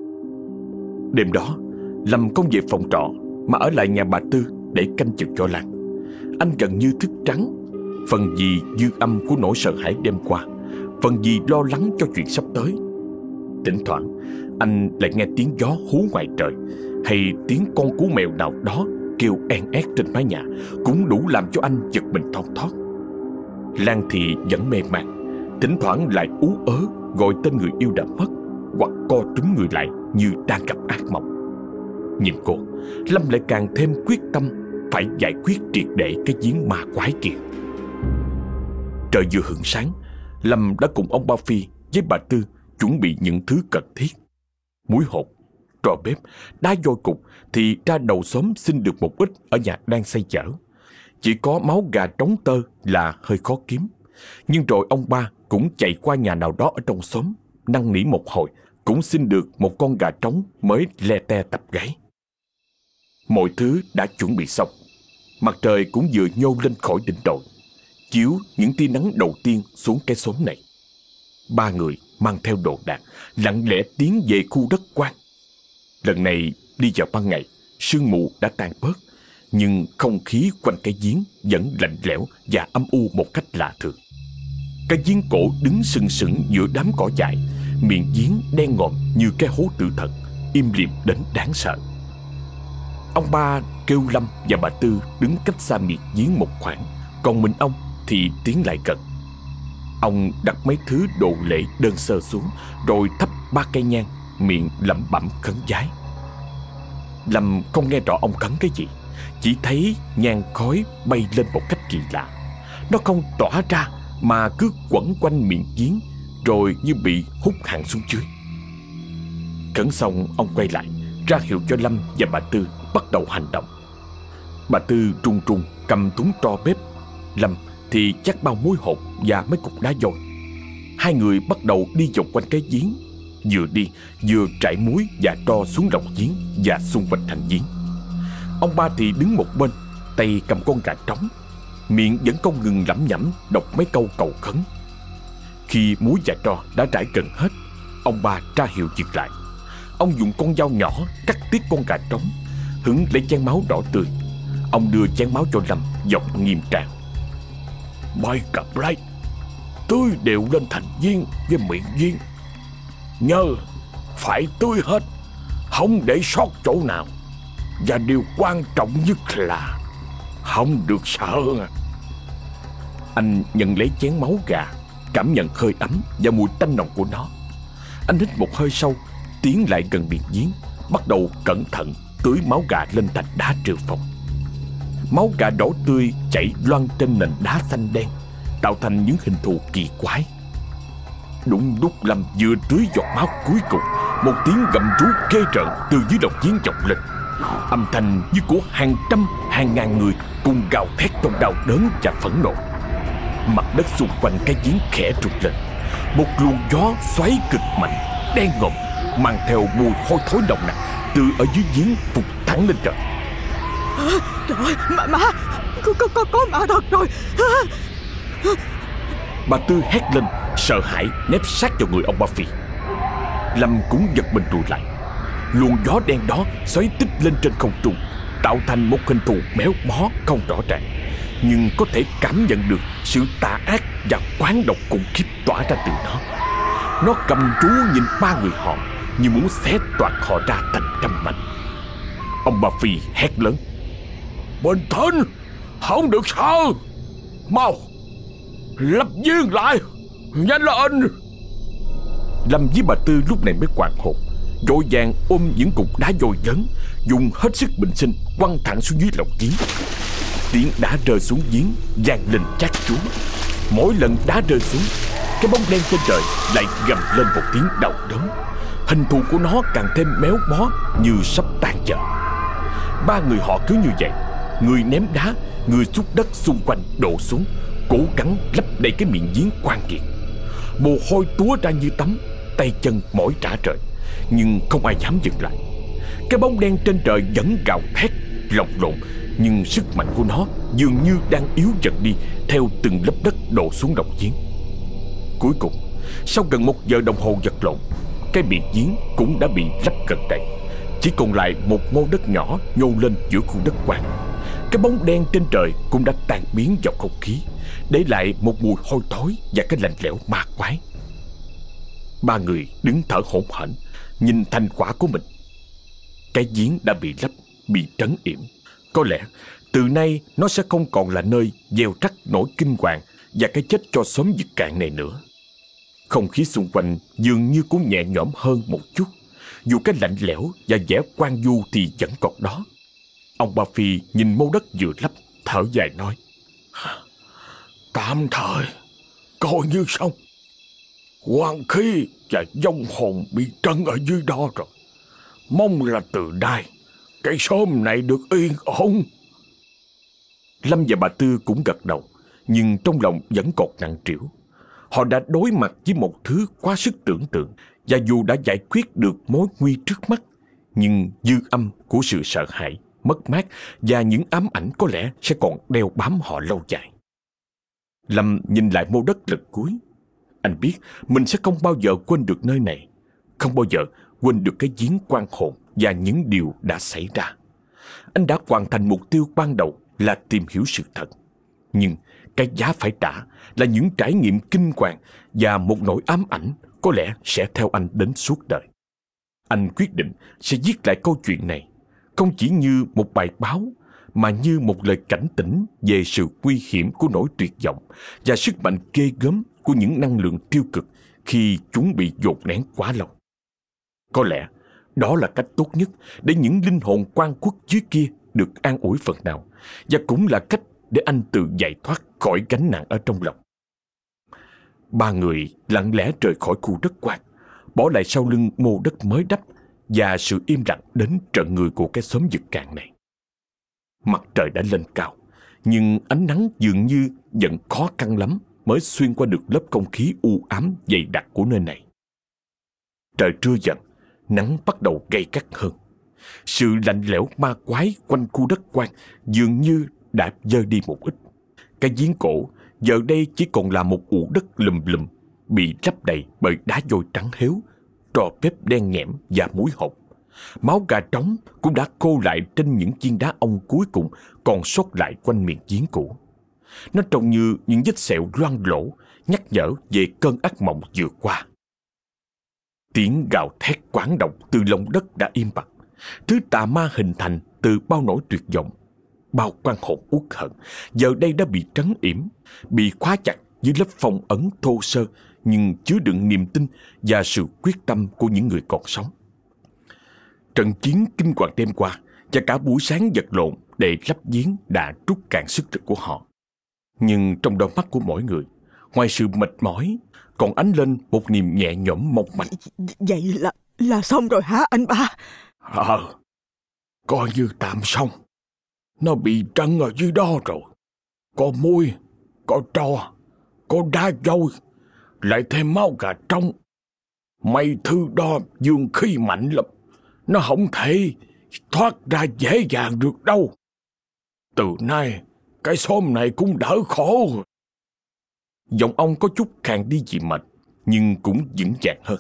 Đêm đó, Lâm không về phòng trọ mà ở lại nhà bà Tư để canh chừng cho Lan. Anh gần như thức trắng, phần vì dư âm của nỗi sợ hãi đêm qua, phần vì lo lắng cho chuyện sắp tới. Thỉnh thoảng anh lại nghe tiếng gió hú ngoài trời, hay tiếng con cú mèo nào đó kêu en ét trên mái nhà, cũng đủ làm cho anh giật mình thon thót. Lan thì vẫn mê man, thỉnh thoảng lại ú ớ gọi tên người yêu đã mất, hoặc co trúm người lại như đang gặp ác mộng. Nhìn cô, Lâm lại càng thêm quyết tâm phải giải quyết triệt để cái giếng ma quái kia. Trời vừa hửng sáng, Lâm đã cùng ông Ba Phi với bà Tư chuẩn bị những thứ cần thiết. Muối hột, trò bếp, đá vôi cục thì ra đầu xóm xin được một ít ở nhà đang xây dở. Chỉ có máu gà trống tơ là hơi khó kiếm. Nhưng rồi ông ba cũng chạy qua nhà nào đó ở trong xóm, năn nỉ một hồi, cũng xin được một con gà trống mới le te tập gáy. Mọi thứ đã chuẩn bị xong. Mặt trời cũng vừa nhô lên khỏi đỉnh đồi, chiếu những tia nắng đầu tiên xuống cái xóm này. Ba người mang theo đồ đạc, lặng lẽ tiến về khu đất quan. Lần này đi vào ban ngày, sương mù đã tan bớt, nhưng không khí quanh cái giếng vẫn lạnh lẽo và âm u một cách lạ thường. Cái giếng cổ đứng sừng sững giữa đám cỏ dại, miệng giếng đen ngòm như cái hố tử thần, im lìm đến đáng sợ. Ông ba kêu Lâm và bà Tư đứng cách xa miệng giếng một khoảng, còn mình ông thì tiến lại gần. Ông đặt mấy thứ đồ lễ đơn sơ xuống, rồi thắp ba cây nhang, miệng lẩm bẩm khấn vái. Lâm không nghe rõ ông khấn cái gì, chỉ thấy nhang khói bay lên một cách kỳ lạ. Nó không tỏa ra mà cứ quẩn quanh miệng giếng, rồi như bị hút hẳn xuống dưới. Khấn xong, ông quay lại ra hiệu cho Lâm và bà Tư bắt đầu hành động. Bà Tư trung trung cầm thúng tro bếp, Lâm thì chắc bao muối hột và mấy cục đá vôi. Hai người bắt đầu đi vòng quanh cái giếng, vừa đi vừa trải muối và tro xuống lòng giếng và xung quanh thành giếng. Ông ba thì đứng một bên, tay cầm con gà trống, miệng vẫn không ngừng lẩm nhẩm đọc mấy câu cầu khấn. Khi muối và tro đã rải gần hết, ông ba ra hiệu dừng lại. Ông dùng con dao nhỏ cắt tiết con gà trống, hứng lấy chén máu đỏ tươi. Ông đưa chén máu cho Lâm, giọng nghiêm trang: "Mấy cặp lấy, tươi đều lên thành viên với miệng viên. Nhớ phải tươi hết, không để sót chỗ nào. Và điều quan trọng nhất là không được sợ." Anh nhận lấy chén máu gà, cảm nhận hơi ấm và mùi tanh nồng của nó. Anh hít một hơi sâu, tiến lại gần miệng giếng, bắt đầu cẩn thận tưới máu gà lên thành đá trừ phong. Máu gà đỏ tươi chảy loang trên nền đá xanh đen, tạo thành những hình thù kỳ quái. Đúng lúc Lâm vừa tưới giọt máu cuối cùng, một tiếng gầm rú ghê rợn từ dưới lòng giếng vọng lên, âm thanh như của hàng trăm hàng ngàn người cùng gào thét trong đau đớn và phẫn nộ. Mặt đất xung quanh cái giếng khẽ rung lên, một luồng gió xoáy cực mạnh, đen ngòm, mang theo mùi hôi thối nồng nặc từ ở dưới giếng vụt thẳng lên trời. À, trời ơi, ma, ma, có, có, có, có ma thật rồi. À. Bà Tư hét lên, sợ hãi nép sát vào người ông Ba Phi. Lâm cũng giật mình lùi lại. Luồng gió đen đó xoáy tích lên trên không trung, tạo thành một hình thù méo mó không rõ ràng, nhưng có thể cảm nhận được sự tà ác và quán độc khủng khiếp tỏa ra từ nó. Nó cầm trú nhìn ba người họ như muốn xé toạc họ ra thành trăm mảnh. Ông Ba Phi hét lớn: "Bình tĩnh, không được sợ. Mau lập viên lại, nhanh lên." Lâm với bà Tư lúc này mới hoảng hồn, vội vàng ôm những cục đá vôi lớn, dùng hết sức bình sinh quăng thẳng xuống dưới lòng giếng. Tiếng đá rơi xuống giếng vang lên chát chúa. Mỗi lần đá rơi xuống, cái bóng đen trên trời lại gầm lên một tiếng đau đớn. Hình thù của nó càng thêm méo mó như sắp tan vỡ. Ba người họ cứ như vậy, người ném đá, người xúc đất xung quanh đổ xuống, cố gắng lấp đầy cái miệng giếng quan kiệt. Mồ hôi túa ra như tắm, tay chân mỏi rã rời, nhưng không ai dám dừng lại. Cái bóng đen trên trời vẫn gào thét lồng lộn, nhưng sức mạnh của nó dường như đang yếu dần đi theo từng lớp đất đổ xuống lòng giếng. Cuối cùng, sau gần một giờ đồng hồ vật lộn, cái miệng giếng cũng đã bị lấp gần đầy. Chỉ còn lại một mô đất nhỏ nhô lên giữa khu đất quang. Cái bóng đen trên trời cũng đã tan biến vào không khí, để lại một mùi hôi thối và cái lạnh lẽo ma quái. Ba người đứng thở hổn hển, nhìn thành quả của mình. Cái giếng đã bị lấp, bị trấn yểm. Có lẽ từ nay nó sẽ không còn là nơi gieo rắc nỗi kinh hoàng và cái chết cho xóm Dực Cạn này nữa. Không khí xung quanh dường như cũng nhẹ nhõm hơn một chút, dù cái lạnh lẽo và vẻ quan du thì vẫn còn đó. Ông Ba Phi nhìn mô đất vừa lấp, thở dài nói: Tạm thời coi như xong. Hoàng khí và vong hồn bị trấn ở dưới đó rồi. Mong là từ đây cái xóm này được yên ổn. Lâm và bà Tư cũng gật đầu, nhưng trong lòng vẫn còn nặng trĩu. Họ đã đối mặt với một thứ quá sức tưởng tượng, và dù đã giải quyết được mối nguy trước mắt, nhưng dư âm của sự sợ hãi, mất mát và những ám ảnh có lẽ sẽ còn đeo bám họ lâu dài. Lâm nhìn lại mô đất lần cuối. Anh biết mình sẽ không bao giờ quên được nơi này, không bao giờ quên được cái giếng quan hồn và những điều đã xảy ra. Anh đã hoàn thành mục tiêu ban đầu là tìm hiểu sự thật. Nhưng cái giá phải trả là những trải nghiệm kinh hoàng và một nỗi ám ảnh có lẽ sẽ theo anh đến suốt đời. Anh quyết định sẽ viết lại câu chuyện này, không chỉ như một bài báo, mà như một lời cảnh tỉnh về sự nguy hiểm của nỗi tuyệt vọng và sức mạnh ghê gớm của những năng lượng tiêu cực khi chúng bị dồn nén quá lâu. Có lẽ đó là cách tốt nhất để những linh hồn quan quốc dưới kia được an ủi phần nào, và cũng là cách để anh tự giải thoát khỏi gánh nặng ở trong lòng. Ba người lặng lẽ rời khỏi khu đất quang, bỏ lại sau lưng mô đất mới đắp và sự im lặng đến trợn người của cái xóm Dực Cạn này. Mặt trời đã lên cao, nhưng ánh nắng dường như vẫn khó khăn lắm mới xuyên qua được lớp không khí u ám dày đặc của nơi này. Trời trưa dần, nắng bắt đầu gay gắt hơn. Sự lạnh lẽo ma quái quanh khu đất quang dường như đã dơi đi một ít. Cái giếng cổ giờ đây chỉ còn là một ụ đất lùm lùm, bị lấp đầy bởi đá vôi trắng héo, trò bếp đen nhẽm và muối hột. Máu gà trống cũng đã khô lại trên những viên đá ong cuối cùng còn sót lại quanh miệng giếng cũ. Nó trông như những vết sẹo loang lổ, nhắc nhở về cơn ác mộng vừa qua. Tiếng gào thét quán động từ lòng đất đã im bặt. Thứ tà ma hình thành từ bao nỗi tuyệt vọng, bao quan hồn uất hận, giờ đây đã bị trấn yểm, bị khóa chặt dưới lớp phong ấn thô sơ nhưng chứa đựng niềm tin và sự quyết tâm của những người còn sống. Trận chiến kinh hoàng đêm qua và cả buổi sáng vật lộn để lấp giếng đã trút cạn sức lực của họ. Nhưng trong đôi mắt của mỗi người, ngoài sự mệt mỏi, còn ánh lên một niềm nhẹ nhõm mong manh. Vậy là là xong rồi hả anh ba? Ờ, coi như tạm xong. Nó bị trấn ở dưới đó rồi. Có muối, có tro, có đá vôi, lại thêm máu gà trống. Mấy thứ đó dương khí mạnh lắm, nó không thể thoát ra dễ dàng được đâu. Từ nay cái xóm này cũng đỡ khổ. Giọng ông có chút khàn đi vì mệt, nhưng cũng vững vàng hơn.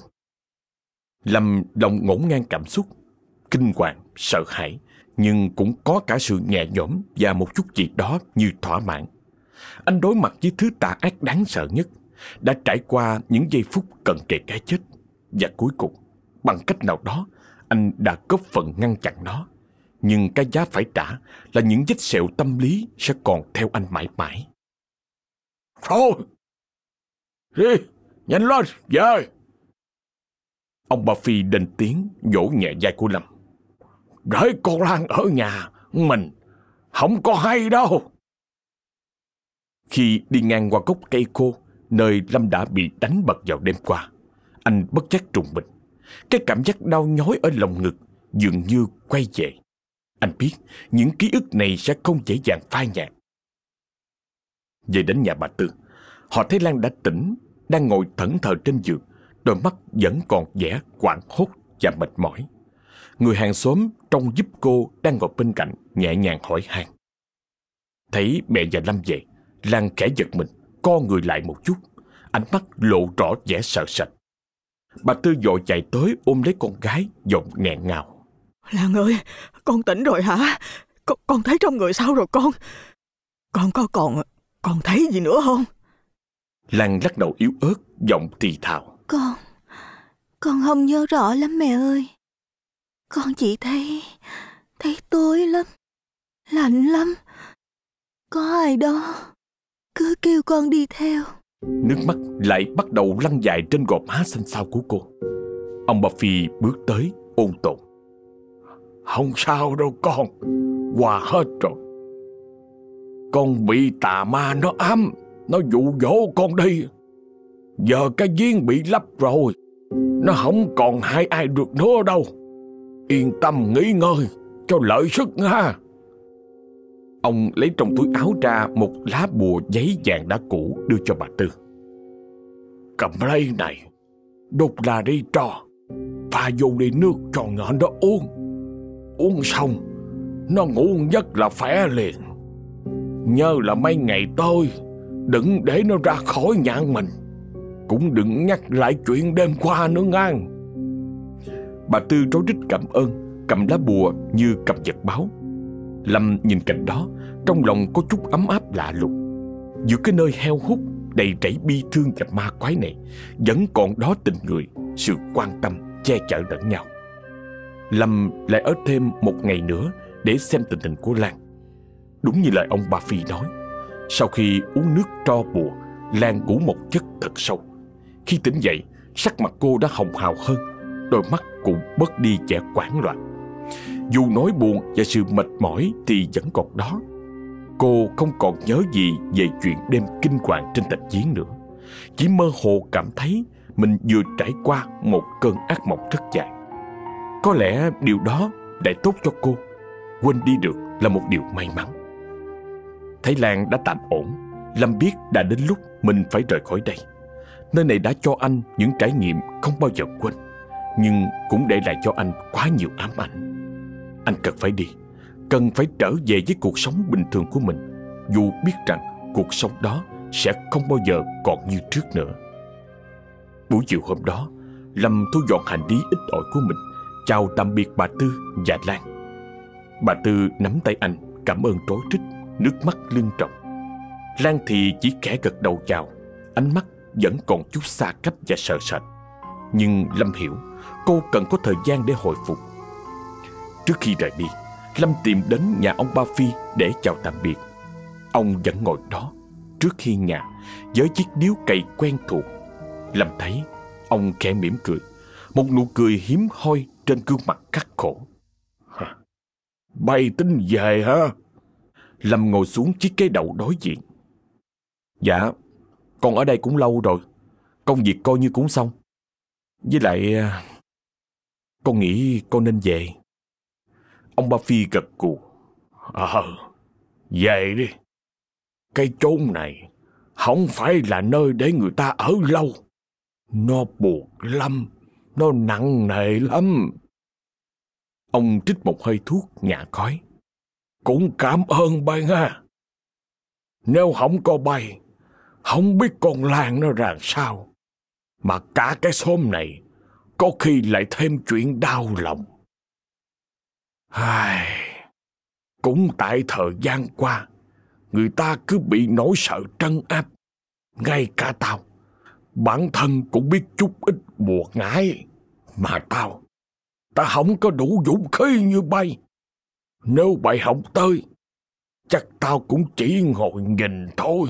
Lâm lòng ngổn ngang cảm xúc, kinh hoàng, sợ hãi, nhưng cũng có cả sự nhẹ nhõm và một chút gì đó như thỏa mãn. Anh đối mặt với thứ tà ác đáng sợ nhất, đã trải qua những giây phút cận kề cái chết, và cuối cùng, bằng cách nào đó, anh đã góp phần ngăn chặn nó. Nhưng cái giá phải trả là những vết sẹo tâm lý sẽ còn theo anh mãi mãi. Thôi, đi, nhanh lên, về. Ông Ba Phi lên tiếng vỗ nhẹ vai của Lâm. Để con Lan ở nhà mình, không có hay đâu. Khi đi ngang qua gốc cây khô, nơi Lâm đã bị đánh bật vào đêm qua, anh bất giác trùng mình. Cái cảm giác đau nhói ở lòng ngực dường như quay về. Anh biết những ký ức này sẽ không dễ dàng phai nhạt. Về đến nhà bà Tư, họ thấy Lan đã tỉnh, đang ngồi thẫn thờ trên giường, đôi mắt vẫn còn vẻ hoảng hốt và mệt mỏi. Người hàng xóm trông giúp cô đang ngồi bên cạnh nhẹ nhàng hỏi han. Thấy mẹ và Lâm về, Lan khẽ giật mình, co người lại một chút, ánh mắt lộ rõ vẻ sợ sệt. Bà Tư vội chạy tới ôm lấy con gái, giọng nghẹn ngào. Lan ơi, con tỉnh rồi hả? Con, con thấy trong người sao rồi con? Con có còn còn thấy gì nữa không? Lan lắc đầu yếu ớt, giọng thì thào. Con, con không nhớ rõ lắm mẹ ơi. Con chỉ thấy, thấy tối lắm, lạnh lắm. Có ai đó cứ kêu con đi theo. Nước mắt lại bắt đầu lăn dài trên gò má xanh xao của cô. Ông Buffy bước tới ôn tồn. Không sao đâu con, qua hết rồi. Con bị tà ma nó ám, nó dụ dỗ con đi. Giờ cái giếng bị lấp rồi, nó không còn hại ai được nữa đâu. Yên tâm nghỉ ngơi cho lợi sức nha. Ông lấy trong túi áo ra một lá bùa giấy vàng đã cũ đưa cho bà Tư. Cầm lấy này, đốt là đi trò, pha vô ly nước cho nhỏ nó uống. Uống xong, nó ngủ giấc là khỏe liền. Nhớ là mấy ngày tới, đừng để nó ra khỏi nhà mình. Cũng đừng nhắc lại chuyện đêm qua nữa ngang. Bà Tư rối rít cảm ơn, cầm lá bùa như cầm vật báo. Lâm nhìn cảnh đó, trong lòng có chút ấm áp lạ lùng. Giữa cái nơi heo hút đầy rẫy bi thương và ma quái này, vẫn còn đó tình người, sự quan tâm, che chở lẫn nhau. Lâm lại ở thêm một ngày nữa để xem tình hình của Lan. Đúng như lời ông bà Phi nói, sau khi uống nước tro bùa, Lan ngủ một giấc thật sâu. Khi tỉnh dậy, sắc mặt cô đã hồng hào hơn, đôi mắt cũng bớt đi vẻ hoảng loạn. Dù nỗi buồn và sự mệt mỏi thì vẫn còn đó. Cô không còn nhớ gì về chuyện đêm kinh hoàng trên thành giếng nữa. Chỉ mơ hồ cảm thấy mình vừa trải qua một cơn ác mộng rất dài. Có lẽ điều đó đã tốt cho cô. Quên đi được là một điều may mắn. Thấy Lan đã tạm ổn, Lâm biết đã đến lúc mình phải rời khỏi đây. Nơi này đã cho anh những trải nghiệm không bao giờ quên, nhưng cũng để lại cho anh quá nhiều ám ảnh. Anh cần phải đi, cần phải trở về với cuộc sống bình thường của mình, dù biết rằng cuộc sống đó sẽ không bao giờ còn như trước nữa. Buổi chiều hôm đó, Lâm thu dọn hành lý ít ỏi của mình, chào tạm biệt bà Tư và Lan. Bà Tư nắm tay anh, cảm ơn rối rít, nước mắt lưng tròng. Lan thì chỉ khẽ gật đầu chào, ánh mắt vẫn còn chút xa cách và sợ sệt. Nhưng Lâm hiểu cô cần có thời gian để hồi phục. Trước khi rời đi, Lâm tìm đến nhà ông Ba Phi để chào tạm biệt. Ông vẫn ngồi đó trước hiên nhà với chiếc điếu cày quen thuộc. Lâm thấy ông khẽ mỉm cười, một nụ cười hiếm hoi trên gương mặt khắc khổ. Bay tính về hả? Lâm ngồi xuống chiếc ghế đầu đối diện. Dạ, con ở đây cũng lâu rồi, công việc coi như cũng xong. Với lại con nghĩ con nên về. Ông Ba Phi gật gù. Ờ, về đi. Cái chốn này không phải là nơi để người ta ở lâu. Nó buồn lắm, nó nặng nề lắm. Ông trích một hơi thuốc nhả khói. Cũng cảm ơn bay ha. Nếu không có bay, không biết con Lan nó ra sao. Mà cả cái xóm này có khi lại thêm chuyện đau lòng. Ai... Cũng tại thời gian qua, người ta cứ bị nỗi sợ trấn áp. Ngay cả tao, bản thân cũng biết chút ít buộc ngại. Mà tao, ta không có đủ dũng khí như bay. Nếu bay không tới, chắc tao cũng chỉ ngồi nhìn thôi.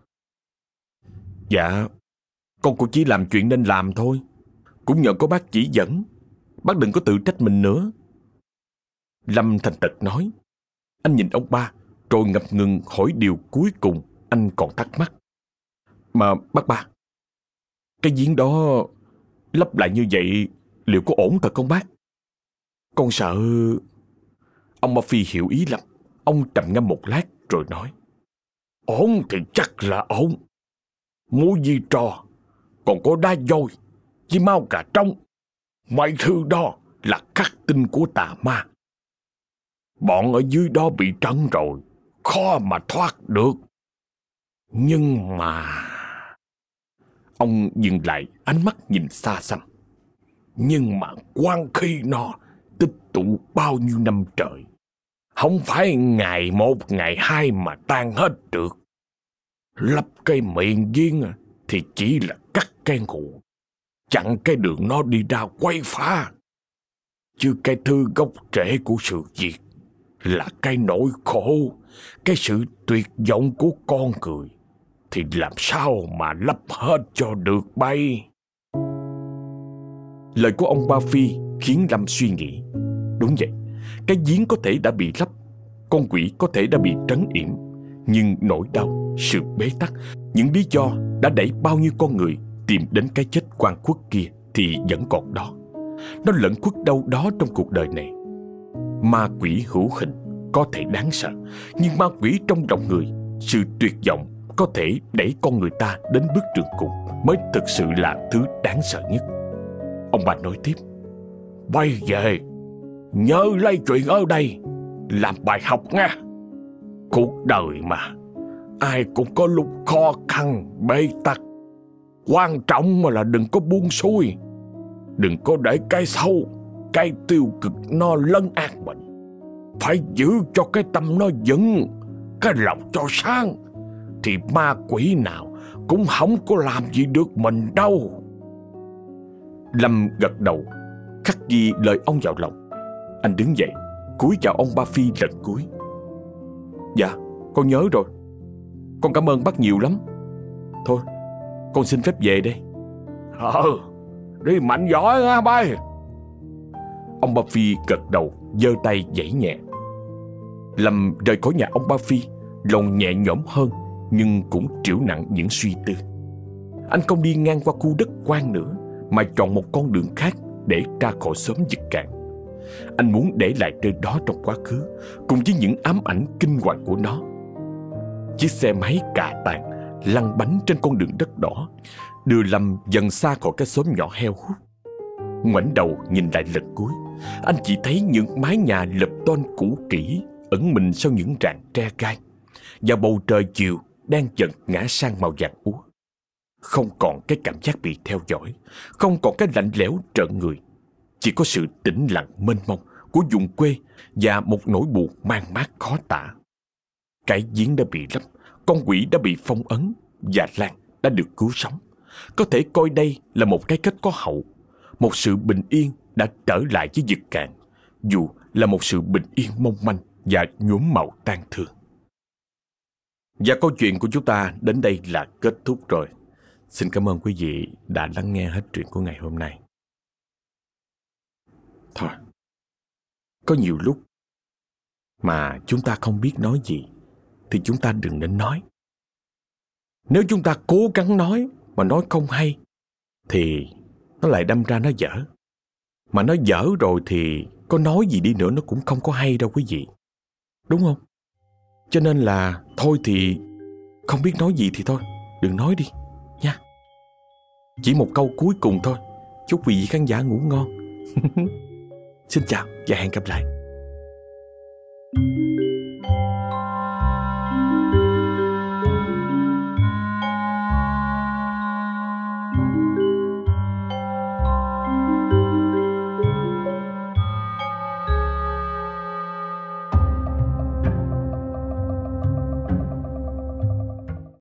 Dạ, con cũng chỉ làm chuyện nên làm thôi. Cũng nhờ có bác chỉ dẫn. Bác đừng có tự trách mình nữa. Lâm thành thật nói. Anh nhìn ông ba, rồi ngập ngừng hỏi điều cuối cùng anh còn thắc mắc. Mà bác ba, cái giếng đó lấp lại như vậy liệu có ổn thật không bác? Con sợ... Ông Ba Phi hiểu ý Lâm. Ông trầm ngâm một lát rồi nói. Ổn thì chắc là ổn. Muối di trò, còn có đá vôi, với máu cà trống. Mấy thứ đó là khắc tinh của tà ma. Bọn ở dưới đó bị trấn rồi, khó mà thoát được. Nhưng mà... Ông dừng lại, ánh mắt nhìn xa xăm. Nhưng mà quan khi nó tích tụ bao nhiêu năm trời, không phải ngày một ngày hai mà tan hết được. Lấp cái miệng giếng thì chỉ là cắt cái nguồn, chặn cái đường nó đi ra quay phá. Chứ cái thư gốc rễ của sự việc là cái nỗi khổ, cái sự tuyệt vọng của con người, thì làm sao mà lấp hết cho được bay. Lời của ông Ba Phi khiến Lâm suy nghĩ. Đúng vậy, cái giếng có thể đã bị lấp, con quỷ có thể đã bị trấn yểm, nhưng nỗi đau, sự bế tắc, những lý do đã đẩy bao nhiêu con người tìm đến cái chết oan khuất kia thì vẫn còn đó. Nó lẫn khuất đâu đó trong cuộc đời này. Ma quỷ hữu hình có thể đáng sợ, nhưng ma quỷ trong lòng người, sự tuyệt vọng có thể đẩy con người ta đến bước đường cùng mới thực sự là thứ đáng sợ nhất. Ông bà nói tiếp: Bây về nhớ lấy chuyện ở đây làm bài học nha. Cuộc đời mà, ai cũng có lúc khó khăn bế tắc. Quan trọng mà là đừng có buông xuôi, đừng có để cái xấu, cái tiêu cực nó lấn át mình. Phải giữ cho cái tâm nó vững, cái lòng cho sáng, thì ma quỷ nào cũng không có làm gì được mình đâu. Lâm gật đầu, khắc ghi lời ông vào lòng. Anh đứng dậy, cúi chào ông Ba Phi lần cuối. Dạ, con nhớ rồi. Con cảm ơn bác nhiều lắm. Thôi, con xin phép về đây. Ờ, đi mạnh giỏi nha bay. Ông Ba Phi gật đầu, giơ tay vẫy nhẹ. Lâm rời khỏi nhà ông Ba Phi, lòng nhẹ nhõm hơn, nhưng cũng trĩu nặng những suy tư. Anh không đi ngang qua khu đất quan nữa, mà chọn một con đường khác để ra khỏi xóm Dực Cạn. Anh muốn để lại nơi đó trong quá khứ, cùng với những ám ảnh kinh hoàng của nó. Chiếc xe máy cà tàng lăn bánh trên con đường đất đỏ, đưa Lâm dần xa khỏi cái xóm nhỏ heo hút. Ngoảnh đầu nhìn lại lần cuối, anh chỉ thấy những mái nhà lợp tôn cũ kỹ ẩn mình sau những rạn tre gai, và bầu trời chiều đang dần ngã sang màu vàng úa. Không còn cái cảm giác bị theo dõi, không còn cái lạnh lẽo trợn người, chỉ có sự tĩnh lặng mênh mông của vùng quê và một nỗi buồn man mác khó tả. Cái giếng đã bị lấp, con quỷ đã bị phong ấn, và Lan đã được cứu sống. Có thể coi đây là một cái kết có hậu, một sự bình yên đã trở lại với Dực Cạn, dù là một sự bình yên mong manh và nhuốm màu tang thương. Và câu chuyện của chúng ta đến đây là kết thúc rồi. Xin cảm ơn quý vị đã lắng nghe hết chuyện của ngày hôm nay. Thôi, có nhiều lúc mà chúng ta không biết nói gì thì chúng ta đừng nên nói. Nếu chúng ta cố gắng nói mà nói không hay thì nó lại đâm ra nó dở. Mà nó dở rồi thì có nói gì đi nữa nó cũng không có hay đâu quý vị. Đúng không? Cho nên là thôi thì không biết nói gì thì thôi, đừng nói đi nha. Chỉ một câu cuối cùng thôi. Chúc quý vị khán giả ngủ ngon. Xin chào và hẹn gặp lại.